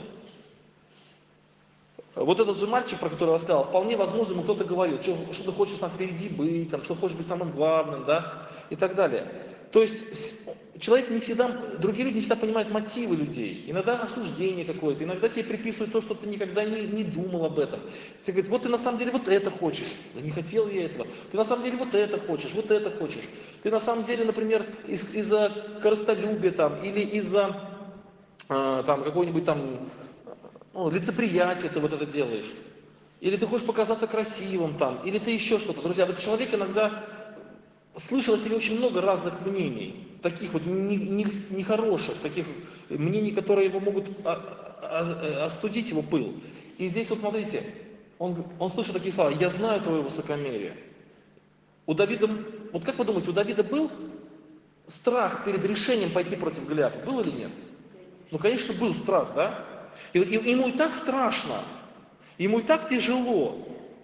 Вот этот же мальчик, про которого я сказал, вполне возможно, ему кто-то говорил, что ты хочешь там впереди быть, там, что хочешь быть самым главным, да, и так далее. То есть человек не всегда, другие люди не всегда понимают мотивы людей. Иногда осуждение какое-то, иногда тебе приписывают то, что ты никогда не думал об этом. Ты говоришь, вот ты на самом деле вот это хочешь, да не хотел я этого. Ты на самом деле вот это хочешь, вот это хочешь. Ты на самом деле, например, из-за корыстолюбия там, или из-за там какой-нибудь там лицеприятия ты вот это делаешь. Или ты хочешь показаться красивым там, или ты еще что-то. Друзья, вот человек иногда слышал о себе очень много разных мнений, таких вот нехороших, таких мнений, которые его могут остудить его пыл. И здесь вот смотрите, он слышал такие слова: «Я знаю твое высокомерие». У Давида, вот как вы думаете, у Давида был страх перед решением пойти против Голиафа? Был или нет? Ну, конечно, был страх, да? И ему и так страшно, ему и так тяжело.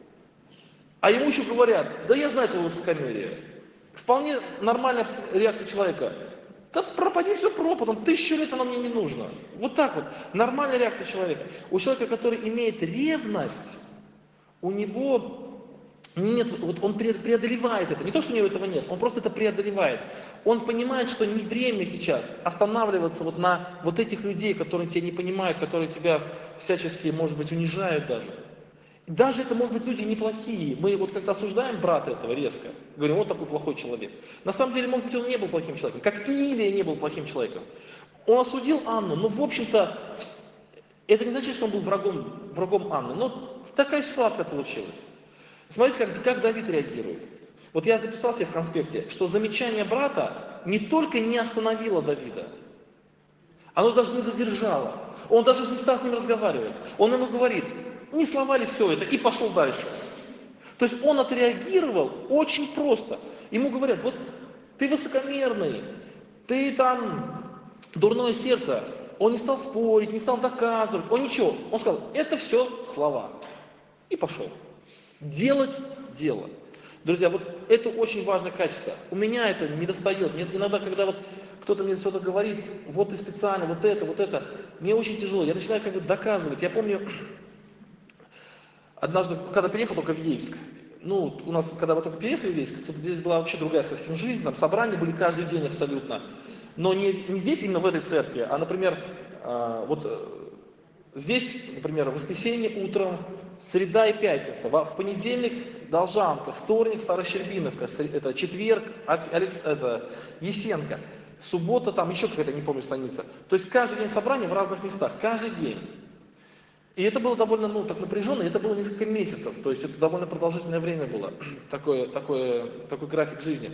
А ему еще говорят: да я знаю твое высокомерие. Вполне нормальная реакция человека. Да пропади все пропадом, 1000 лет оно мне не нужно. Вот так вот. Нормальная реакция человека. У человека, который имеет ревность, у него нет, вот он преодолевает это. Не то, что у него этого нет, он просто это преодолевает. Он понимает, что не время сейчас останавливаться вот на вот этих людей, которые тебя не понимают, которые тебя всячески, может быть, унижают даже. Даже это, может быть, люди неплохие. Мы вот как-то осуждаем брата этого резко. Говорим: вот такой плохой человек. На самом деле, может быть, он не был плохим человеком. Как Илия не был плохим человеком. Он осудил Анну, но, в общем-то, это не значит, что он был врагом Анны. Но такая ситуация получилась. Смотрите, как Давид реагирует. Вот я записал себе в конспекте, что замечание брата не только не остановило Давида, оно даже не задержало. Он даже не стал с ним разговаривать. Он ему говорит: не слова ли все это, и пошел дальше. То есть он отреагировал очень просто. Ему говорят: вот ты высокомерный, ты там дурное сердце. Он не стал спорить, не стал доказывать, он ничего. Он сказал: это все слова. И пошел. Делать дело. Друзья, вот это очень важное качество. У меня это не достает. Мне иногда, когда вот кто-то мне что-то говорит: вот ты специально, вот это, мне очень тяжело. Я начинаю как бы доказывать. Я помню, однажды, когда переехал только в Ейск, ну, у нас, когда мы только переехали в Ейск, тут здесь была вообще другая совсем жизнь, там собрания были каждый день абсолютно. Но не здесь, именно в этой церкви, а, например, здесь, например, воскресенье утром, среда и пятница, в понедельник Должанка, вторник Старощербиновка, это четверг Есенко, суббота там еще какая-то, не помню, станица. То есть каждый день собрания в разных местах, каждый день. И это было довольно, так напряженно, и это было несколько месяцев, то есть это довольно продолжительное время было, такой график жизни.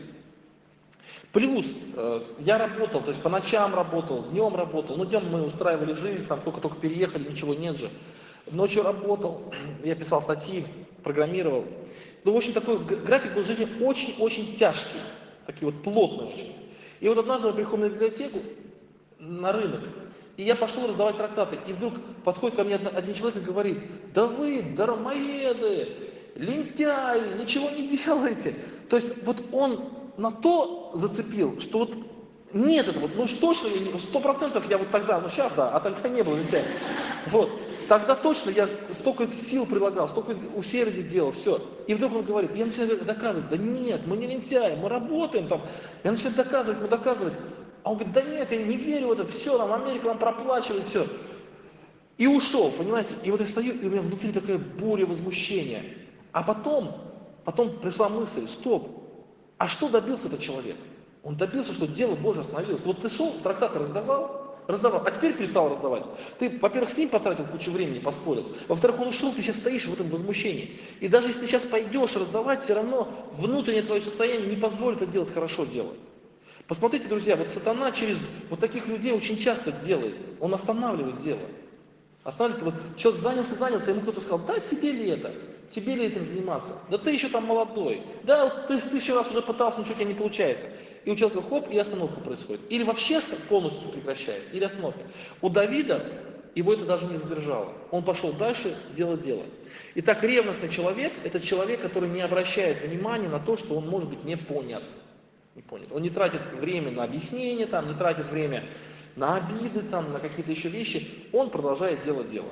Плюс я работал, то есть по ночам работал, днем работал. Ну, днем мы устраивали жизнь, там только переехали, ничего нет же. Ночью работал, я писал статьи, программировал. Ну, в общем, такой график был жизни очень-очень тяжкий, такие вот плотные очень. И вот однажды мы приходим на библиотеку, на рынок, и я пошел раздавать трактаты, и вдруг подходит ко мне один человек и говорит: да вы, дармоеды, лентяи, ничего не делаете. То есть вот он на то зацепил, что вот нет этого, ну что точно, 100% я вот тогда, ну сейчас да, а тогда не было лентяя. Вот, тогда точно я столько сил прилагал, столько усердий делал, все. И вдруг он говорит, я начинаю доказывать: да нет, мы не лентяи, мы работаем там. Я начинаю доказывать. А он говорит: да нет, я не верю в это, все, там Америка нам проплачивает, все. И ушел, понимаете? И вот я стою, и у меня внутри такая буря возмущения. А потом пришла мысль: стоп, а что добился этот человек? Он добился, что дело Божье остановилось. Вот ты шел, трактаты раздавал, а теперь перестал раздавать. Ты, во-первых, с ним потратил кучу времени, поспорил. Во-вторых, он ушел, ты сейчас стоишь в этом возмущении. И даже если ты сейчас пойдешь раздавать, все равно внутреннее твое состояние не позволит это делать хорошо дело. Посмотрите, друзья, вот сатана через вот таких людей очень часто делает. Он останавливает дело. Вот человек занялся, ему кто-то сказал: да, тебе ли этим заниматься? Да ты еще там молодой. Да, ты 1000 раз уже пытался, ничего у тебя не получается. И у человека хоп, и остановка происходит. Или вообще полностью прекращает, или остановка. У Давида его это даже не задержало. Он пошел дальше делать дело. Итак, ревностный человек – это человек, который не обращает внимания на то, что он может быть не понят. Он не тратит время на объяснение, не тратит время на обиды, на какие-то еще вещи. Он продолжает делать дело.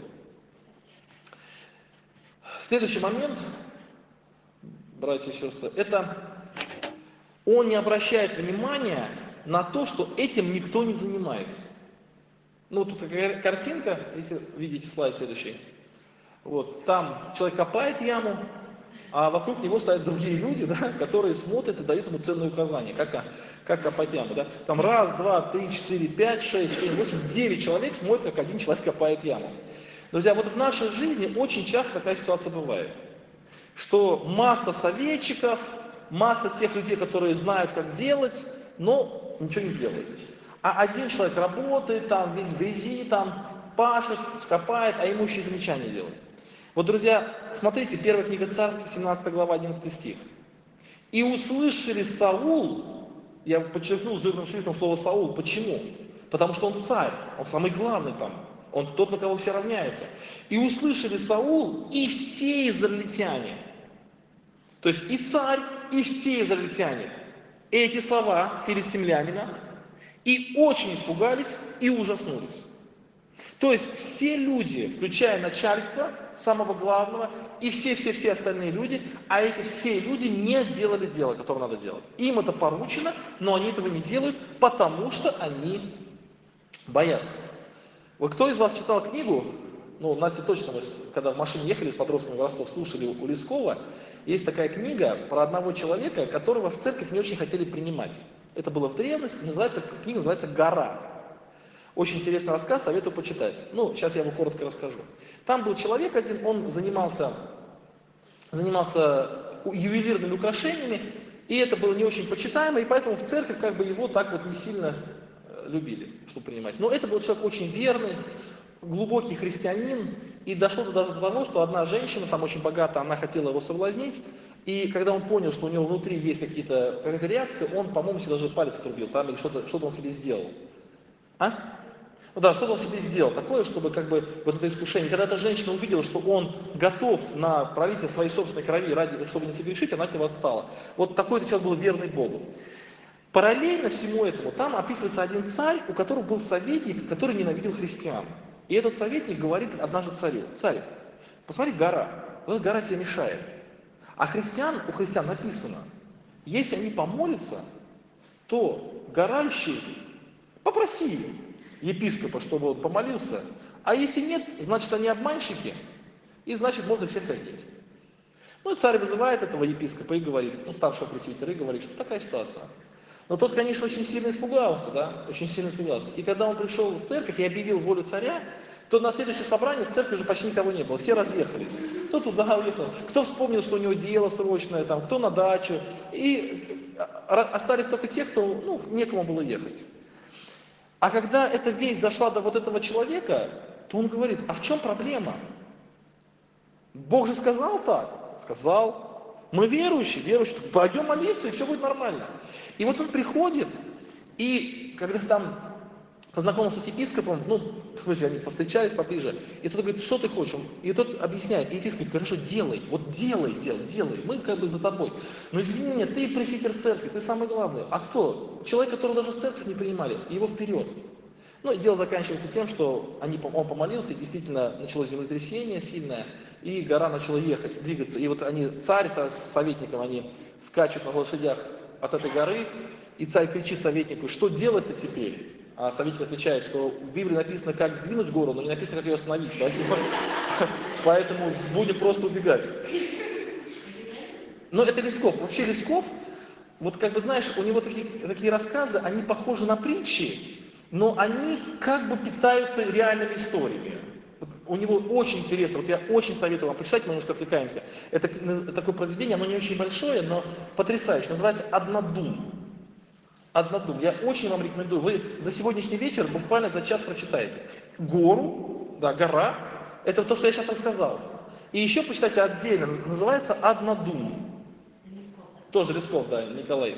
Следующий момент, братья и сестры, это он не обращает внимания на то, что этим никто не занимается. Ну, тут такая картинка, если видите слайд следующий. Вот, там человек копает яму, а вокруг него стоят другие люди, да, которые смотрят и дают ему ценные указания, как копать яму. Да. Там 1, 2, 3, 4, 5, 6, 7, 8, 9 человек смотрят, как один человек копает яму. Друзья, вот в нашей жизни очень часто такая ситуация бывает, что масса советчиков, масса тех людей, которые знают, как делать, но ничего не делают. А один человек работает, там весь в грязи, там пашет, копает, а ему еще и замечания делают. Вот, друзья, смотрите, первая книга Царств, 17 глава, 11 стих. «И услышали Саул», я подчеркнул жирным шрифтом слово «Саул». Почему? Потому что он царь, он самый главный там, он тот, на кого все равняются. «И услышали Саул и все израильтяне». То есть и царь, и все израильтяне. Эти слова филистимлянина, и очень испугались, и ужаснулись. То есть все люди, включая начальство, самого главного, и все остальные люди, а эти все люди не делали дело, которое надо делать. Им это поручено, но они этого не делают, потому что они боятся. Вот кто из вас читал книгу, ну, Настя точно, мы, когда в машине ехали с подростками в Ростов, слушали у Лескова, есть такая книга про одного человека, которого в церковь не очень хотели принимать. Это было в древности, книга называется «Гора». Очень интересный рассказ, советую почитать. Ну, сейчас я его коротко расскажу. Там был человек один, он занимался ювелирными украшениями, и это было не очень почитаемо, и поэтому в церковь как бы его так вот не сильно любили, чтобы принимать. Но это был человек очень верный, глубокий христианин, и дошло даже до того, что одна женщина, там очень богатая, она хотела его соблазнить, и когда он понял, что у него внутри есть какая-то реакция, он, по-моему, себе даже палец отрубил, там или что-то он себе сделал. Ну да, что-то он себе сделал такое, чтобы как бы вот это искушение. Когда эта женщина увидела, что он готов на пролитие своей собственной крови, чтобы не согрешить, она от него отстала. Вот такой-то человек был верный Богу. Параллельно всему этому там описывается один царь, у которого был советник, который ненавидел христиан. И этот советник говорит однажды царю: царь, посмотри, гора, вот эта гора тебе мешает. А у христиан написано, если они помолятся, то гора исчезнет. Попроси епископа, чтобы он помолился, а если нет, значит они обманщики, и значит можно всех казнить. Ну и царь вызывает этого епископа и говорит, старшего пресвитера, и говорит, что такая ситуация. Но тот, конечно, очень сильно испугался, очень сильно испугался. И когда он пришел в церковь и объявил волю царя, то на следующее собрание в церкви уже почти никого не было, все разъехались. Кто туда уехал, кто вспомнил, что у него дело срочное, кто на дачу, и остались только те, кто, некому было ехать. А когда эта весть дошла до вот этого человека, то он говорит, а в чем проблема? Бог же сказал так? Сказал. Мы верующие, пойдем молиться, и все будет нормально. И вот он приходит, и когда там познакомился с епископом, в смысле, они повстречались поближе, и тот говорит, что ты хочешь? И тот объясняет, и епископ говорит, хорошо, делай, делай, мы как бы за тобой. Но извини меня, ты пресвитер церкви, ты самый главный. А кто? Человек, которого даже в церковь не принимали, его вперед. И дело заканчивается тем, что он помолился, и действительно началось землетрясение сильное, и гора начала двигаться. И вот царь с советником, они скачут на лошадях от этой горы, и царь кричит советнику, что делать-то теперь? А советник отвечает, что в Библии написано, как сдвинуть гору, но не написано, как ее остановить. Поэтому будем просто убегать. Но это Лесков. Вообще Лесков, вот как бы знаешь, у него такие рассказы, они похожи на притчи, но они как бы питаются реальными историями. У него очень интересно, вот я очень советую вам почитать, мы немножко отвлекаемся. Это такое произведение, оно не очень большое, но потрясающее, называется «Однодум». «Однодум». Я очень вам рекомендую. Вы за сегодняшний вечер буквально за час прочитаете. Гора, это то, что я сейчас рассказал. И еще почитайте отдельно, называется «Однодум». Тоже Лесков, Николай.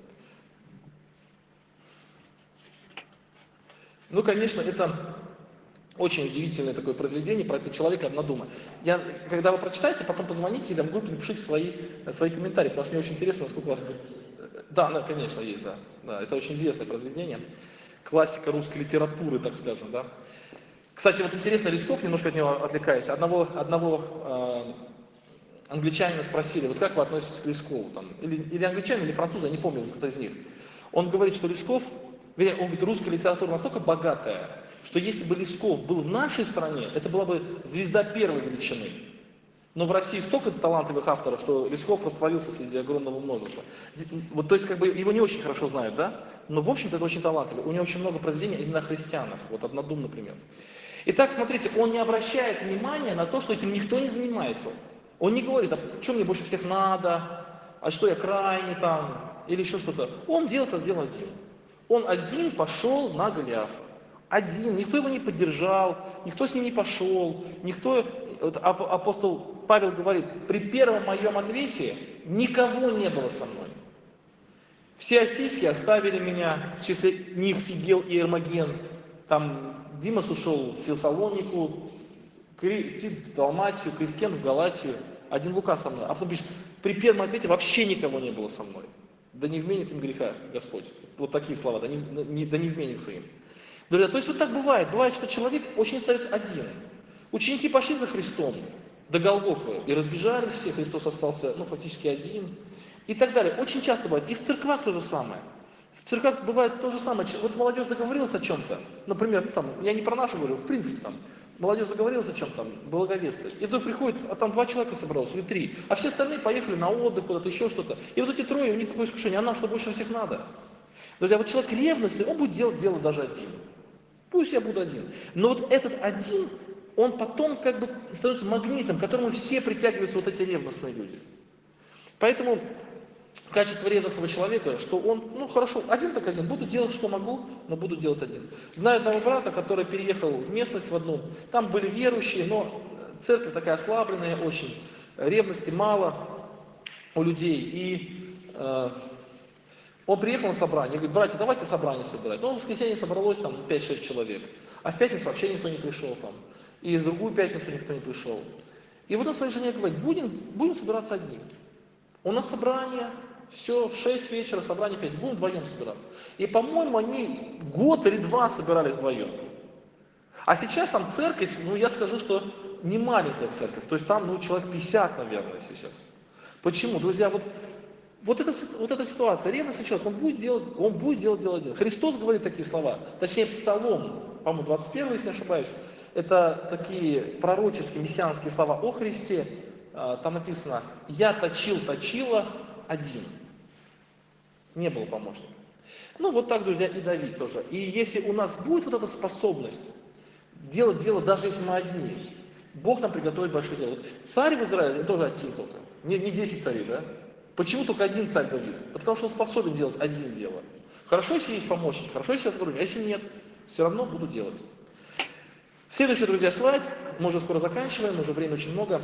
Конечно, это очень удивительное такое произведение про этого человека однодума. Когда вы прочитаете, потом позвоните или в группе напишите свои комментарии, потому что мне очень интересно, насколько у вас будет. Да, конечно, есть, да. Это очень известное произведение. Классика русской литературы, так скажем, Кстати, вот интересно, Лесков, немножко от него отвлекаясь, одного англичанина спросили, вот как вы относитесь к Лескову, или англичанин, или француз, я не помню, кто из них. Он говорит, что Лесков, он говорит, русская литература настолько богатая, что если бы Лесков был в нашей стране, это была бы звезда первой величины. Но в России столько талантливых авторов, что Лесков растворился среди огромного множества. То есть его не очень хорошо знают, но в общем-то это очень талантливый. У него очень много произведений именно о христианах, вот «Однодум», например. Итак, смотрите, он не обращает внимания на то, что этим никто не занимается. Он не говорит, а что мне больше всех надо, а что я крайний там, или еще что-то. Он делает это дело один. Он один пошел на Голиафа. Один. Никто его не поддержал, никто с ним не пошел, никто... Вот апостол Павел говорит, при первом моем ответе никого не было со мной. Все ассийские оставили меня, в числе них Фигел и Эрмоген. Там Димас ушел в Фессалонику, Тит в Далматию, Крискен в Галатию, один Лука со мной. А потом пишет, при первом ответе вообще никого не было со мной. Да не вменит им греха Господь. Вот такие слова, да не вменится им. Друзья, то есть вот так бывает. Бывает, что человек очень остается один. Ученики пошли за Христом до Голгофы и разбежались все, Христос остался, фактически один. И так далее. Очень часто бывает. И в церквах то же самое. В церквах бывает то же самое. Вот молодежь договорилась о чем-то. Например, я не про нашу говорю, в принципе молодежь договорилась о чем-то, благовествовать. И вдруг приходит, а там 2 человека собралось, или 3. А все остальные поехали на отдых, куда-то еще что-то. И вот эти 3, у них такое искушение, а нам что, больше всех надо? Друзья, вот человек ревностный, он будет делать дело даже один. Пусть я буду один. Но вот этот один, он потом как бы становится магнитом, к которому все притягиваются вот эти ревностные люди. Поэтому качество ревностного человека, что он, хорошо, один так один, буду делать, что могу, но буду делать один. Знаю одного брата, который переехал в местность в одну, там были верующие, но церковь такая ослабленная очень, ревности мало у людей, и он приехал на собрание, говорит, братья, давайте собрание собирать. В воскресенье собралось там 5-6 человек, а в пятницу вообще никто не пришел там, и в другую пятницу никто не пришел. И вот он своей жене говорит, будем собираться одни. У нас собрание, все, в 6 вечера, собрание 5, будем вдвоем собираться. И, по-моему, они год или 2 собирались вдвоем. А сейчас там церковь, я скажу, что не маленькая церковь, то есть там, человек 50, наверное, сейчас. Почему? Друзья, вот эта ситуация, ревностный человек, он будет делать дело один. Христос говорит такие слова, точнее Псалом, по-моему, 21, если не ошибаюсь, это такие пророческие, мессианские слова о Христе. Там написано, я точила один. Не было помощника. Вот так, друзья, и Давид тоже. И если у нас будет вот эта способность делать дело, даже если мы одни, Бог нам приготовит большое дело. Царь в Израиле тоже один только. Не 10 царей, да? Почему только один царь Давид? Потому что он способен делать один дело. Хорошо, если есть помощник, хорошо, если это а если нет, все равно буду делать. Следующий, друзья, слайд. Мы уже скоро заканчиваем, уже времени очень много.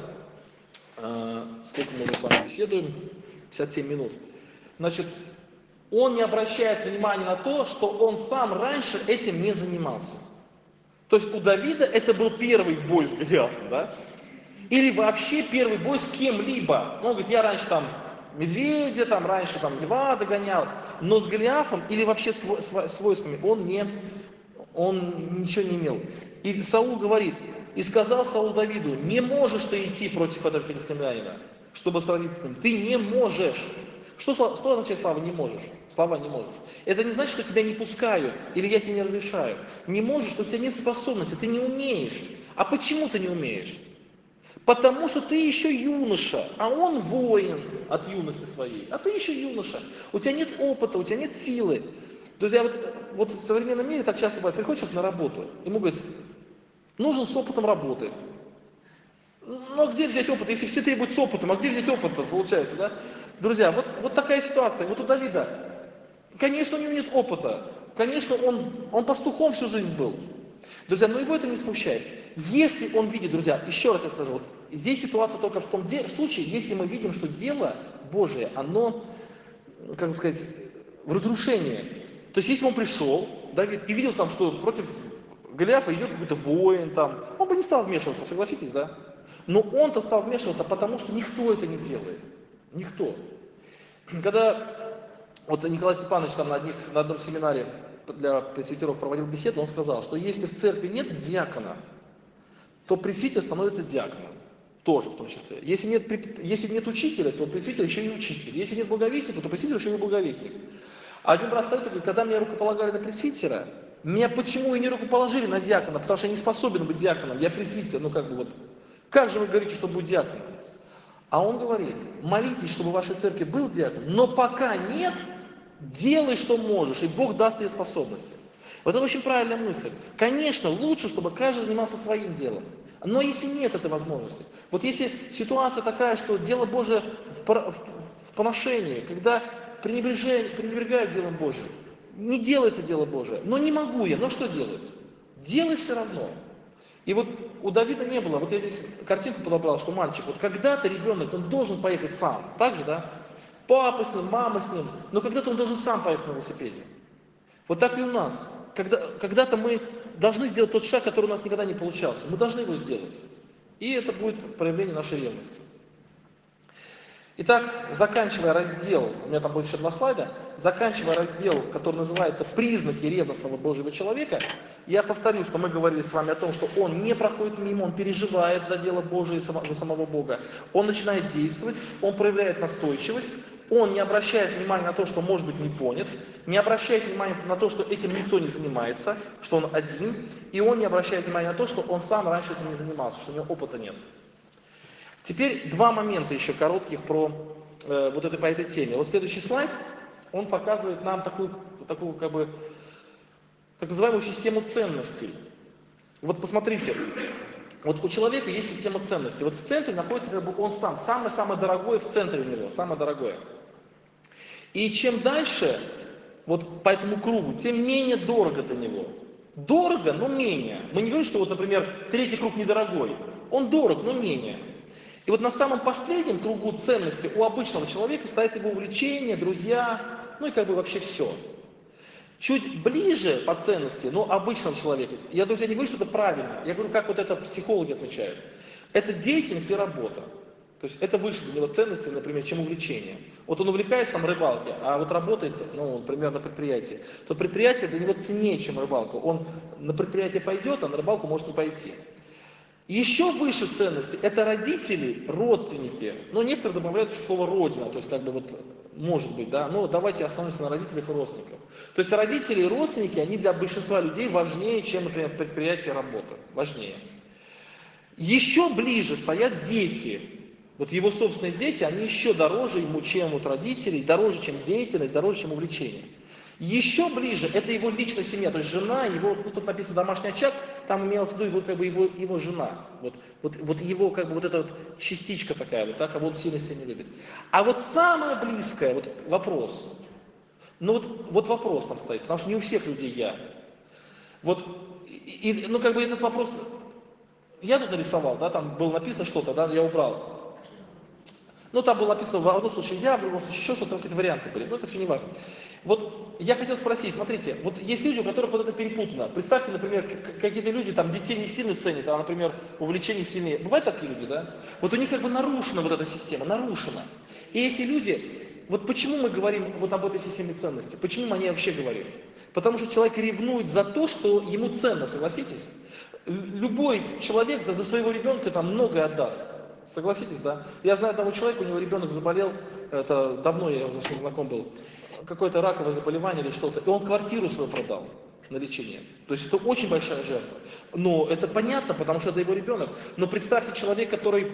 Сколько мы уже с вами беседуем? 57 минут. Значит, он не обращает внимания на то, что он сам раньше этим не занимался. То есть у Давида это был первый бой с Голиафом, да? Или вообще первый бой с кем-либо. Он говорит, я раньше медведя, раньше льва догонял, но с Голиафом или вообще с войсками он ничего не имел. И Саул говорит, и сказал Саул Давиду, не можешь ты идти против этого филистимлянина, чтобы сразиться с ним. Ты не можешь. Что означает слова «не можешь»? Слова «не можешь». Это не значит, что тебя не пускают, или я тебе не разрешаю. Не можешь, что у тебя нет способности, ты не умеешь. А почему ты не умеешь? Потому что ты еще юноша, а он воин от юности своей. А ты еще юноша. У тебя нет опыта, у тебя нет силы. Друзья, вот в современном мире так часто бывает, приходит человек на работу, ему говорят, нужен с опытом работы. А где взять опыт, если все требуют с опытом, а где взять опыт, получается, да? Друзья, вот такая ситуация, вот у Давида. Конечно, у него нет опыта, конечно, он пастухом всю жизнь был. Друзья, но его это не смущает. Если он видит, друзья, еще раз я скажу, здесь ситуация только в том случае, если мы видим, что дело Божие, оно, в разрушении. То есть, если он пришел, Давид, и видел что против Голиафа идет какой-то воин он бы не стал вмешиваться, согласитесь, да? Но он-то стал вмешиваться, потому что никто это не делает. Никто. Когда Николай Степанович на одном семинаре для пресвитеров проводил беседу, он сказал, что если в церкви нет диакона, то пресвитер становится диаконом. Тоже в том числе. Если нет учителя, то пресвитер еще и учитель. Если нет благовестника, то пресвитер еще и благовестник. А один брат стоит и говорит, когда меня рукополагали на пресвитера, меня почему и не рукоположили на диакона? Потому что я не способен быть диаконом, я пресвитер, Как же вы говорите, что будет диаконом? А он говорит, молитесь, чтобы в вашей церкви был диакон, но пока нет, делай, что можешь, и Бог даст тебе способности. Вот это очень правильная мысль. Конечно, лучше, чтобы каждый занимался своим делом. Но если нет этой возможности, если ситуация такая, что дело Божие в поношении, когда пренебрегают делом Божьим. Не делается дело Божие. Но не могу я, но что делать? Делай все равно. И вот у Давида не было, вот я здесь картинку подобрал, что мальчик, вот когда-то ребенок, он должен поехать сам, так же, да? Папа с ним, мама с ним, но когда-то он должен сам поехать на велосипеде. Вот так и у нас. Когда-то мы должны сделать тот шаг, который у нас никогда не получался. Мы должны его сделать. И это будет проявление нашей ревности. Итак, заканчивая раздел, у меня там будет еще 2 слайда, заканчивая раздел, который называется «Признаки ревностного Божьего человека», я повторю, что мы говорили с вами о том, что он не проходит мимо, он переживает за дело Божие, за самого Бога, он начинает действовать, он проявляет настойчивость, он не обращает внимания на то, что может быть не понят, не обращает внимания на то, что этим никто не занимается, что он один, и он не обращает внимания на то, что он сам раньше этим не занимался, что у него опыта нет. Теперь 2 момента еще коротких по этой теме. Вот следующий слайд, он показывает нам такую как бы, так называемую систему ценностей. Вот посмотрите, вот у человека есть система ценностей. Вот в центре находится как бы он сам, самое-самое дорогое в центре у него, самое дорогое. И чем дальше, вот по этому кругу, тем менее дорого для него. Дорого, но менее. Мы не говорим, что вот, например, 3-й круг недорогой. Он дорог, но менее. И вот на самом последнем кругу ценностей у обычного человека стоит его увлечение, друзья, ну и как бы вообще все. Чуть ближе по ценности, но обычного человека, я, друзья, не говорю, что это правильно, я говорю, как вот это психологи отмечают. Это деятельность и работа. То есть это выше для него ценности, например, чем увлечение. Вот он увлекается там рыбалкой, а вот работает, ну, например, на предприятии. То предприятие для него ценнее, чем рыбалка. Он на предприятие пойдет, а на рыбалку может не пойти. Еще выше ценности – это родители, родственники. Но некоторые добавляют слово «родина», то есть как бы вот, может быть, да, но давайте остановимся на родителях и родственниках. То есть родители и родственники, они для большинства людей важнее, чем, например, предприятие и работа. Важнее. Еще ближе стоят дети. Вот его собственные дети, они еще дороже ему, чем вот родители, дороже, чем деятельность, дороже, чем увлечение. Еще ближе это его личная семья, то есть жена, его, ну тут написано домашний очаг, там имелось в виду его, как бы его жена. Вот его как бы вот эта вот частичка такая, вот так, кого он сильно любит. А вот самое близкое, вот вопрос, ну вот вопрос там стоит, потому что не у всех людей я. Вот, ну как бы этот вопрос, я тут нарисовал, да, там было написано что-то, да, я убрал. Ну, там было написано в одном случае я, в другом случае еще что-то, какие-то варианты были. Но это все не важно. Вот я хотел спросить, смотрите, вот есть люди, у которых вот это перепутано. Представьте, например, какие-то люди там детей не сильно ценят, а, например, увлечение сильнее. Бывают такие люди, да? Вот у них как бы нарушена вот эта система, нарушена. И эти люди, вот почему мы говорим вот об этой системе ценностей? Почему мы о ней вообще говорим? Потому что человек ревнует за то, что ему ценно, согласитесь? Любой человек за своего ребенка там многое отдаст. Согласитесь, да? Я знаю одного человека, у него ребенок заболел, это давно я уже с ним знаком был, какое-то раковое заболевание или что-то, и он квартиру свою продал на лечение. То есть это очень большая жертва. Но это понятно, потому что это его ребенок. Но представьте человека, который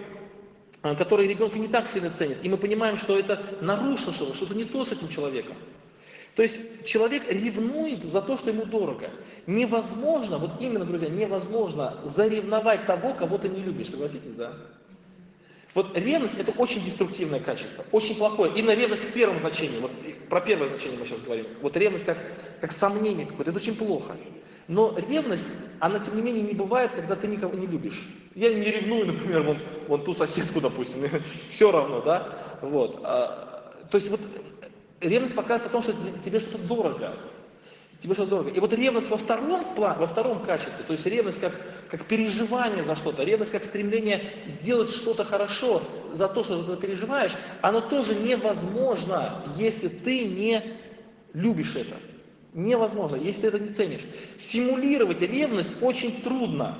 ребенка не так сильно ценит, и мы понимаем, что это нарушено что-то не то с этим человеком. То есть человек ревнует за то, что ему дорого. Невозможно, вот именно, друзья, невозможно заревновать того, кого ты не любишь, согласитесь, да? Вот ревность – это очень деструктивное качество, очень плохое. Именно ревность в первом значении, вот про первое значение мы сейчас говорим. Вот ревность как сомнение какое-то, это очень плохо. Но ревность, она тем не менее не бывает, когда ты никого не любишь. Я не ревную, например, вон ту соседку, допустим, все равно, да? Вот. То есть вот ревность показывает о том, что тебе что-то дорого. Тебе что-то дорого. И вот ревность во втором качестве, то есть ревность как переживание за что-то, ревность как стремление сделать что-то хорошо за то, что ты переживаешь, оно тоже невозможно, если ты не любишь это. Невозможно, если ты это не ценишь. Симулировать ревность очень трудно.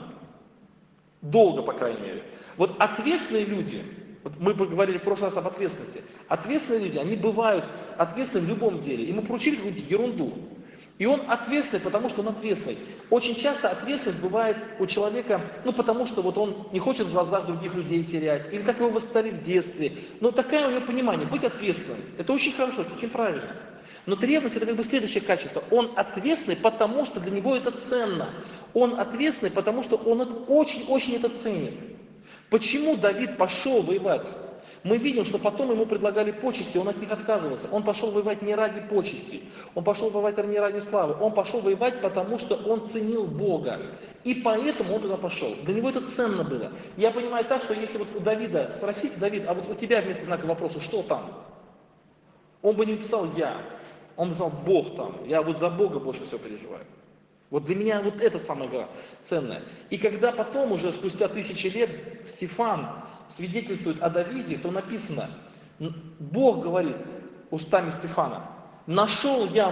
Долго, по крайней мере. Вот ответственные люди, вот мы поговорили в прошлый раз об ответственности, ответственные люди, они бывают ответственны в любом деле. Ему поручили какую-то ерунду. И он ответственный, потому что он ответственный. Очень часто ответственность бывает у человека, ну потому что вот он не хочет в глазах других людей терять, или как его воспитали в детстве. Но такое у него понимание, быть ответственным, это очень хорошо, это очень правильно. Но ревность это как бы следующее качество. Он ответственный, потому что для него это ценно. Он ответственный, потому что он очень-очень это ценит. Почему Давид пошел воевать? Мы видим, что потом ему предлагали почести, он от них отказывался. Он пошел воевать не ради почестей, он пошел воевать не ради славы, он пошел воевать, потому что он ценил Бога. И поэтому он туда пошел. Для него это ценно было. Я понимаю так, что если вот у Давида спросить, Давид, а вот у тебя вместо знака вопроса, что там? Он бы не написал «я», он бы написал «Бог там», я вот за Бога больше всего переживаю. Вот для меня вот это самое ценное. И когда потом, уже спустя тысячи лет, Стефан свидетельствует о Давиде, то написано, Бог говорит устами Стефана, нашел я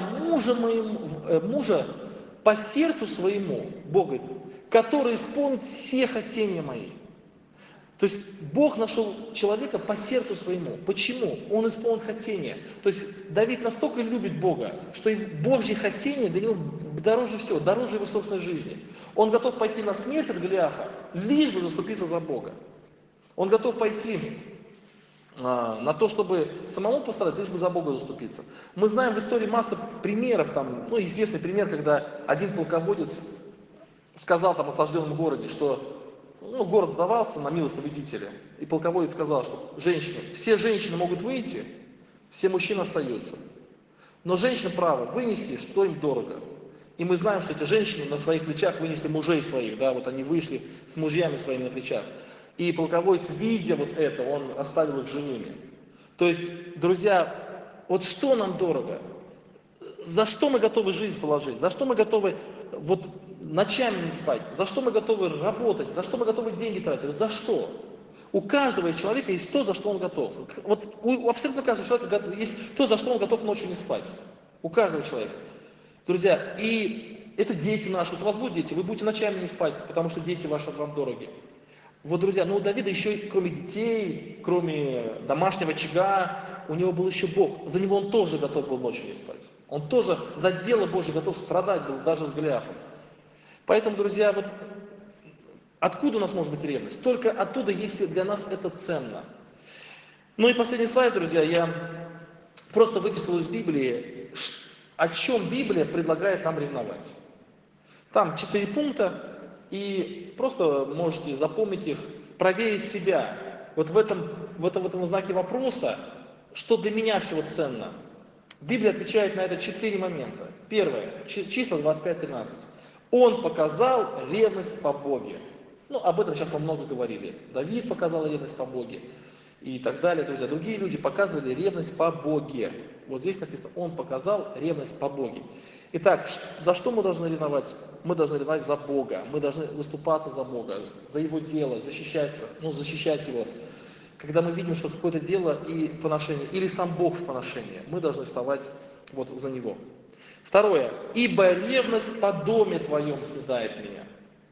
мужа по сердцу своему, Бог говорит, который исполнит все хотения мои. То есть Бог нашел человека по сердцу своему. Почему? Он исполнил хотение. То есть Давид настолько любит Бога, что и Божьи хотения для него дороже всего, дороже его собственной жизни. Он готов пойти на смерть от Голиафа, лишь бы заступиться за Бога. Он готов пойти на то, чтобы самому пострадать, лишь бы за Бога заступиться. Мы знаем в истории массу примеров, там, известный пример, когда один полководец сказал там осажденном городе, что город сдавался на милость победителя, и полководец сказал, что все женщины могут выйти, все мужчины остаются. Но женщинам право вынести, что им дорого. И мы знаем, что эти женщины на своих плечах вынесли мужей своих, да, вот они вышли с мужьями своими на плечах. И полководец, видя вот это, он оставил их живыми. То есть, друзья, вот что нам дорого? За что мы готовы жизнь положить? За что мы готовы вот ночами не спать? За что мы готовы работать? За что мы готовы деньги тратить? Вот за что? У каждого человека есть то, за что он готов. Вот у абсолютно каждого человека есть то, за что он готов ночью не спать. У каждого человека. Друзья, и это дети наши. Вот у вас будут дети, вы будете ночами не спать, потому что дети ваши вам дороги. Вот, друзья, но у Давида еще, кроме детей, кроме домашнего очага, у него был еще Бог. За него он тоже готов был ночью не спать. Он тоже за дело Божье готов страдать был, даже с Голиафом. Поэтому, друзья, вот откуда у нас может быть ревность? Только оттуда, если для нас это ценно. Ну и последний слайд, друзья, я просто выписал из Библии, о чем Библия предлагает нам ревновать. Там 4 пункта, и просто можете запомнить их, проверить себя. Вот в этом знаке вопроса, что для меня всего ценно. Библия отвечает на это 4 момента. Первое, числа 25-13. Он показал ревность по Боге. Об этом сейчас мы много говорили. Давид показал ревность по Боге. И так далее, друзья. Другие люди показывали ревность по Боге. Вот здесь написано, он показал ревность по Боге. Итак, за что мы должны ревновать? Мы должны ревновать за Бога. Мы должны заступаться за Бога, за Его дело, защищать Его. Когда мы видим, что какое-то дело и поношение, или сам Бог в поношении, мы должны вставать вот за Него. Второе. Ибо ревность по доме Твоем снедает меня.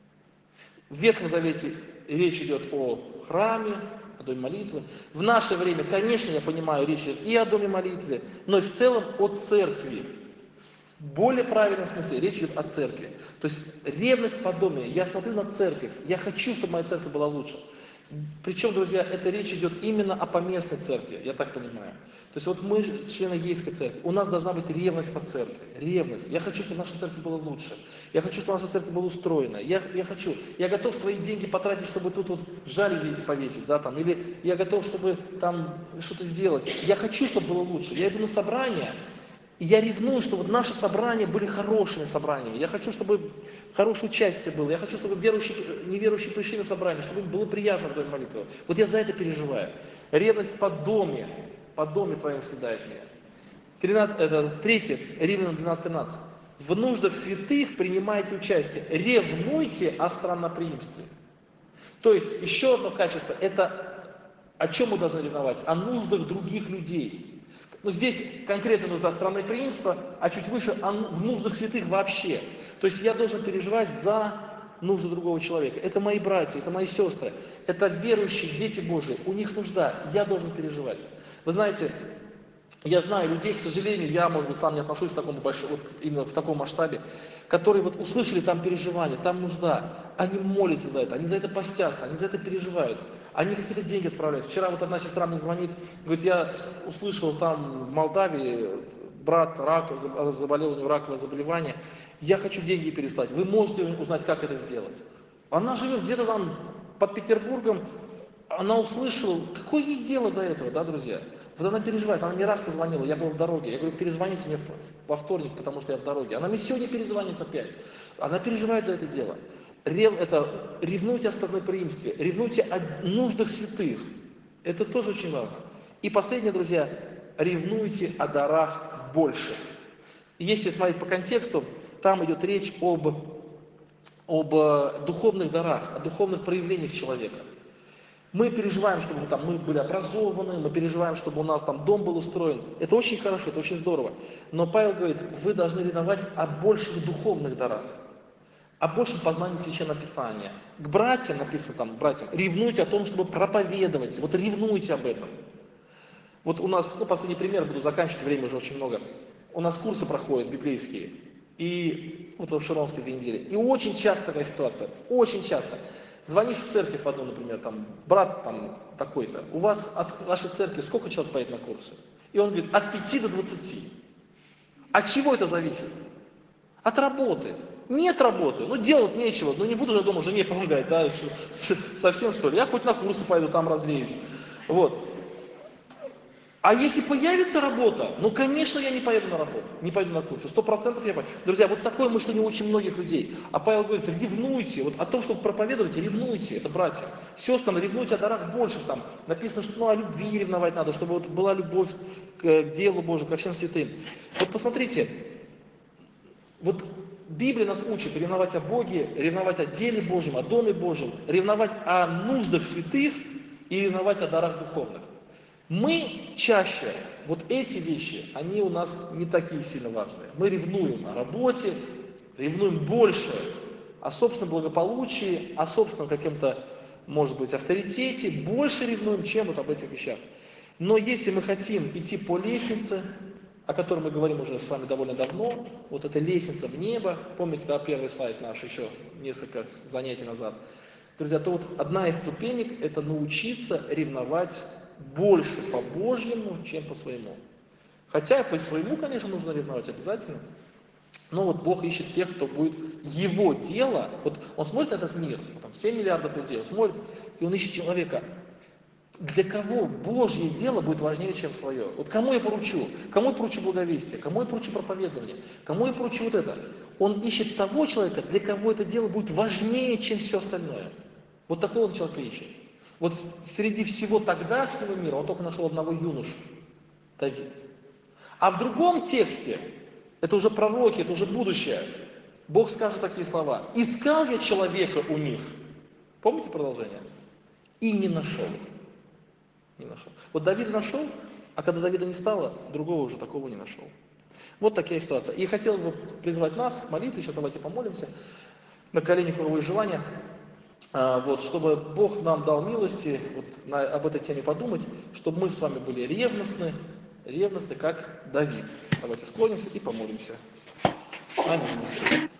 В Ветхом Завете речь идет о храме, о доме молитвы. В наше время, конечно, я понимаю, речь идет и о доме молитвы, но и в целом о церкви. В более правильном смысле речь идет о церкви. То есть ревность по доме. Я смотрю на церковь, я хочу, чтобы моя церковь была лучше. Причем, друзья, эта речь идет именно о поместной церкви, я так понимаю. То есть вот мы члены Ейской церкви, у нас должна быть ревность по церкви, ревность. Я хочу, чтобы наша церковь была лучше, я хочу, чтобы наша церковь была устроена, я готов свои деньги потратить, чтобы тут вот жалюзи эти повесить, да, там, или я готов, чтобы там что-то сделать. Я хочу, чтобы было лучше. Я иду на собрание, и я ревную, чтобы вот наши собрания были хорошими собраниями. Я хочу, чтобы хорошее участие было. Я хочу, чтобы неверующие пришли на собрание, чтобы им было приятно в доме молитвы. Вот я за это переживаю. Ревность по доме Твоем седает меня. Третье, Римлянам 12:13. В нуждах святых принимайте участие. Ревнуйте о странноприимстве. То есть, еще одно качество, это о чем мы должны ревновать? О нуждах других людей. Здесь конкретно нужно странноприимство, а чуть выше в нуждах святых вообще. То есть я должен переживать за нужды другого человека. Это мои братья, это мои сестры, это верующие, дети Божии. У них нужда, я должен переживать. Вы знаете, я знаю людей, к сожалению, я, может быть, сам не отношусь к такому большому, именно в таком масштабе, которые вот услышали там переживания, там нужда, они молятся за это, они за это постятся, они за это переживают, они какие-то деньги отправляют. Вчера вот одна сестра мне звонит, говорит, я услышал там в Молдавии, брат заболел, у него раковое заболевание, я хочу деньги переслать, вы можете узнать, как это сделать? Она живет где-то там под Петербургом, она услышала, какое ей дело до этого, да, друзья? Вот она переживает, она мне раз позвонила, я был в дороге, я говорю, перезвоните мне во вторник, потому что я в дороге. Она мне сегодня перезвонит опять. Она переживает за это дело. Ревнуйте о стороноpreимстве, ревнуйте о нуждах святых. Это тоже очень важно. И последнее, друзья, ревнуйте о дарах больших. Если смотреть по контексту, там идет речь об духовных дарах, о духовных проявлениях человека. Мы переживаем, чтобы мы были образованы, мы переживаем, чтобы у нас там дом был устроен. Это очень хорошо, это очень здорово. Но Павел говорит, вы должны ревновать о больших духовных дарах, о большем познании Священного Писания. К братьям, написано там, братьям, ревнуйте о том, чтобы проповедовать. Вот ревнуйте об этом. Вот у нас, последний пример, буду заканчивать, время уже очень много. У нас курсы проходят библейские, и вот в Обширонской 2 недели. И очень часто такая ситуация, очень часто. Звонишь в церковь одну, например, там, брат там такой-то, у вас от вашей церкви сколько человек поедет на курсы? И он говорит, от 5 до 20. От чего это зависит? От работы. Нет работы, делать нечего, не буду же дома жене помогать, да, совсем что ли. Я хоть на курсы пойду, там развеюсь. Вот. А если появится работа, конечно, я не поеду на работу, не пойду на курсы, 100% я пойду. Друзья, вот такое мышление у очень многих людей. А Павел говорит, ревнуйте, вот о том, чтобы проповедовать, ревнуйте, это братья. Сестры, ревнуйте о дарах больших, там написано, что о любви ревновать надо, чтобы вот была любовь к делу Божию, ко всем святым. Вот посмотрите, вот Библия нас учит ревновать о Боге, ревновать о деле Божьем, о Доме Божьем, ревновать о нуждах святых и ревновать о дарах духовных. Мы чаще, вот эти вещи, они у нас не такие сильно важные. Мы ревнуем о работе, ревнуем больше о собственном благополучии, о собственном каком-то, может быть, авторитете, больше ревнуем, чем вот об этих вещах. Но если мы хотим идти по лестнице, о которой мы говорим уже с вами довольно давно, вот эта лестница в небо, помните, да, первый слайд наш еще несколько занятий назад, друзья, то вот одна из ступенек – это научиться ревновать больше по Божьему, чем по своему. Хотя по своему, конечно, нужно ревновать обязательно, но вот Бог ищет тех, кто будет Его дело, вот Он смотрит на этот мир, там 7 миллиардов людей, Он смотрит, и Он ищет человека, для кого Божье дело будет важнее, чем свое. Вот кому я поручу? Кому я поручу благовестие? Кому я поручу проповедование? Кому я поручу вот это? Он ищет того человека, для кого это дело будет важнее, чем все остальное. Вот такого он человека ищет. Вот среди всего тогдашнего мира он только нашел одного юношу, Давид. А в другом тексте, это уже пророки, это уже будущее, Бог скажет такие слова. «Искал я человека у них». Помните продолжение? «И не нашел». Не нашел. Вот Давида нашел, а когда Давида не стало, другого уже такого не нашел. Вот такая ситуация. И хотелось бы призвать нас к молитве, сейчас давайте помолимся, на колени круговые желания. Вот, чтобы Бог нам дал милости об этой теме подумать, чтобы мы с вами были ревностны, как Давид. Давайте склонимся и помолимся. Аминь.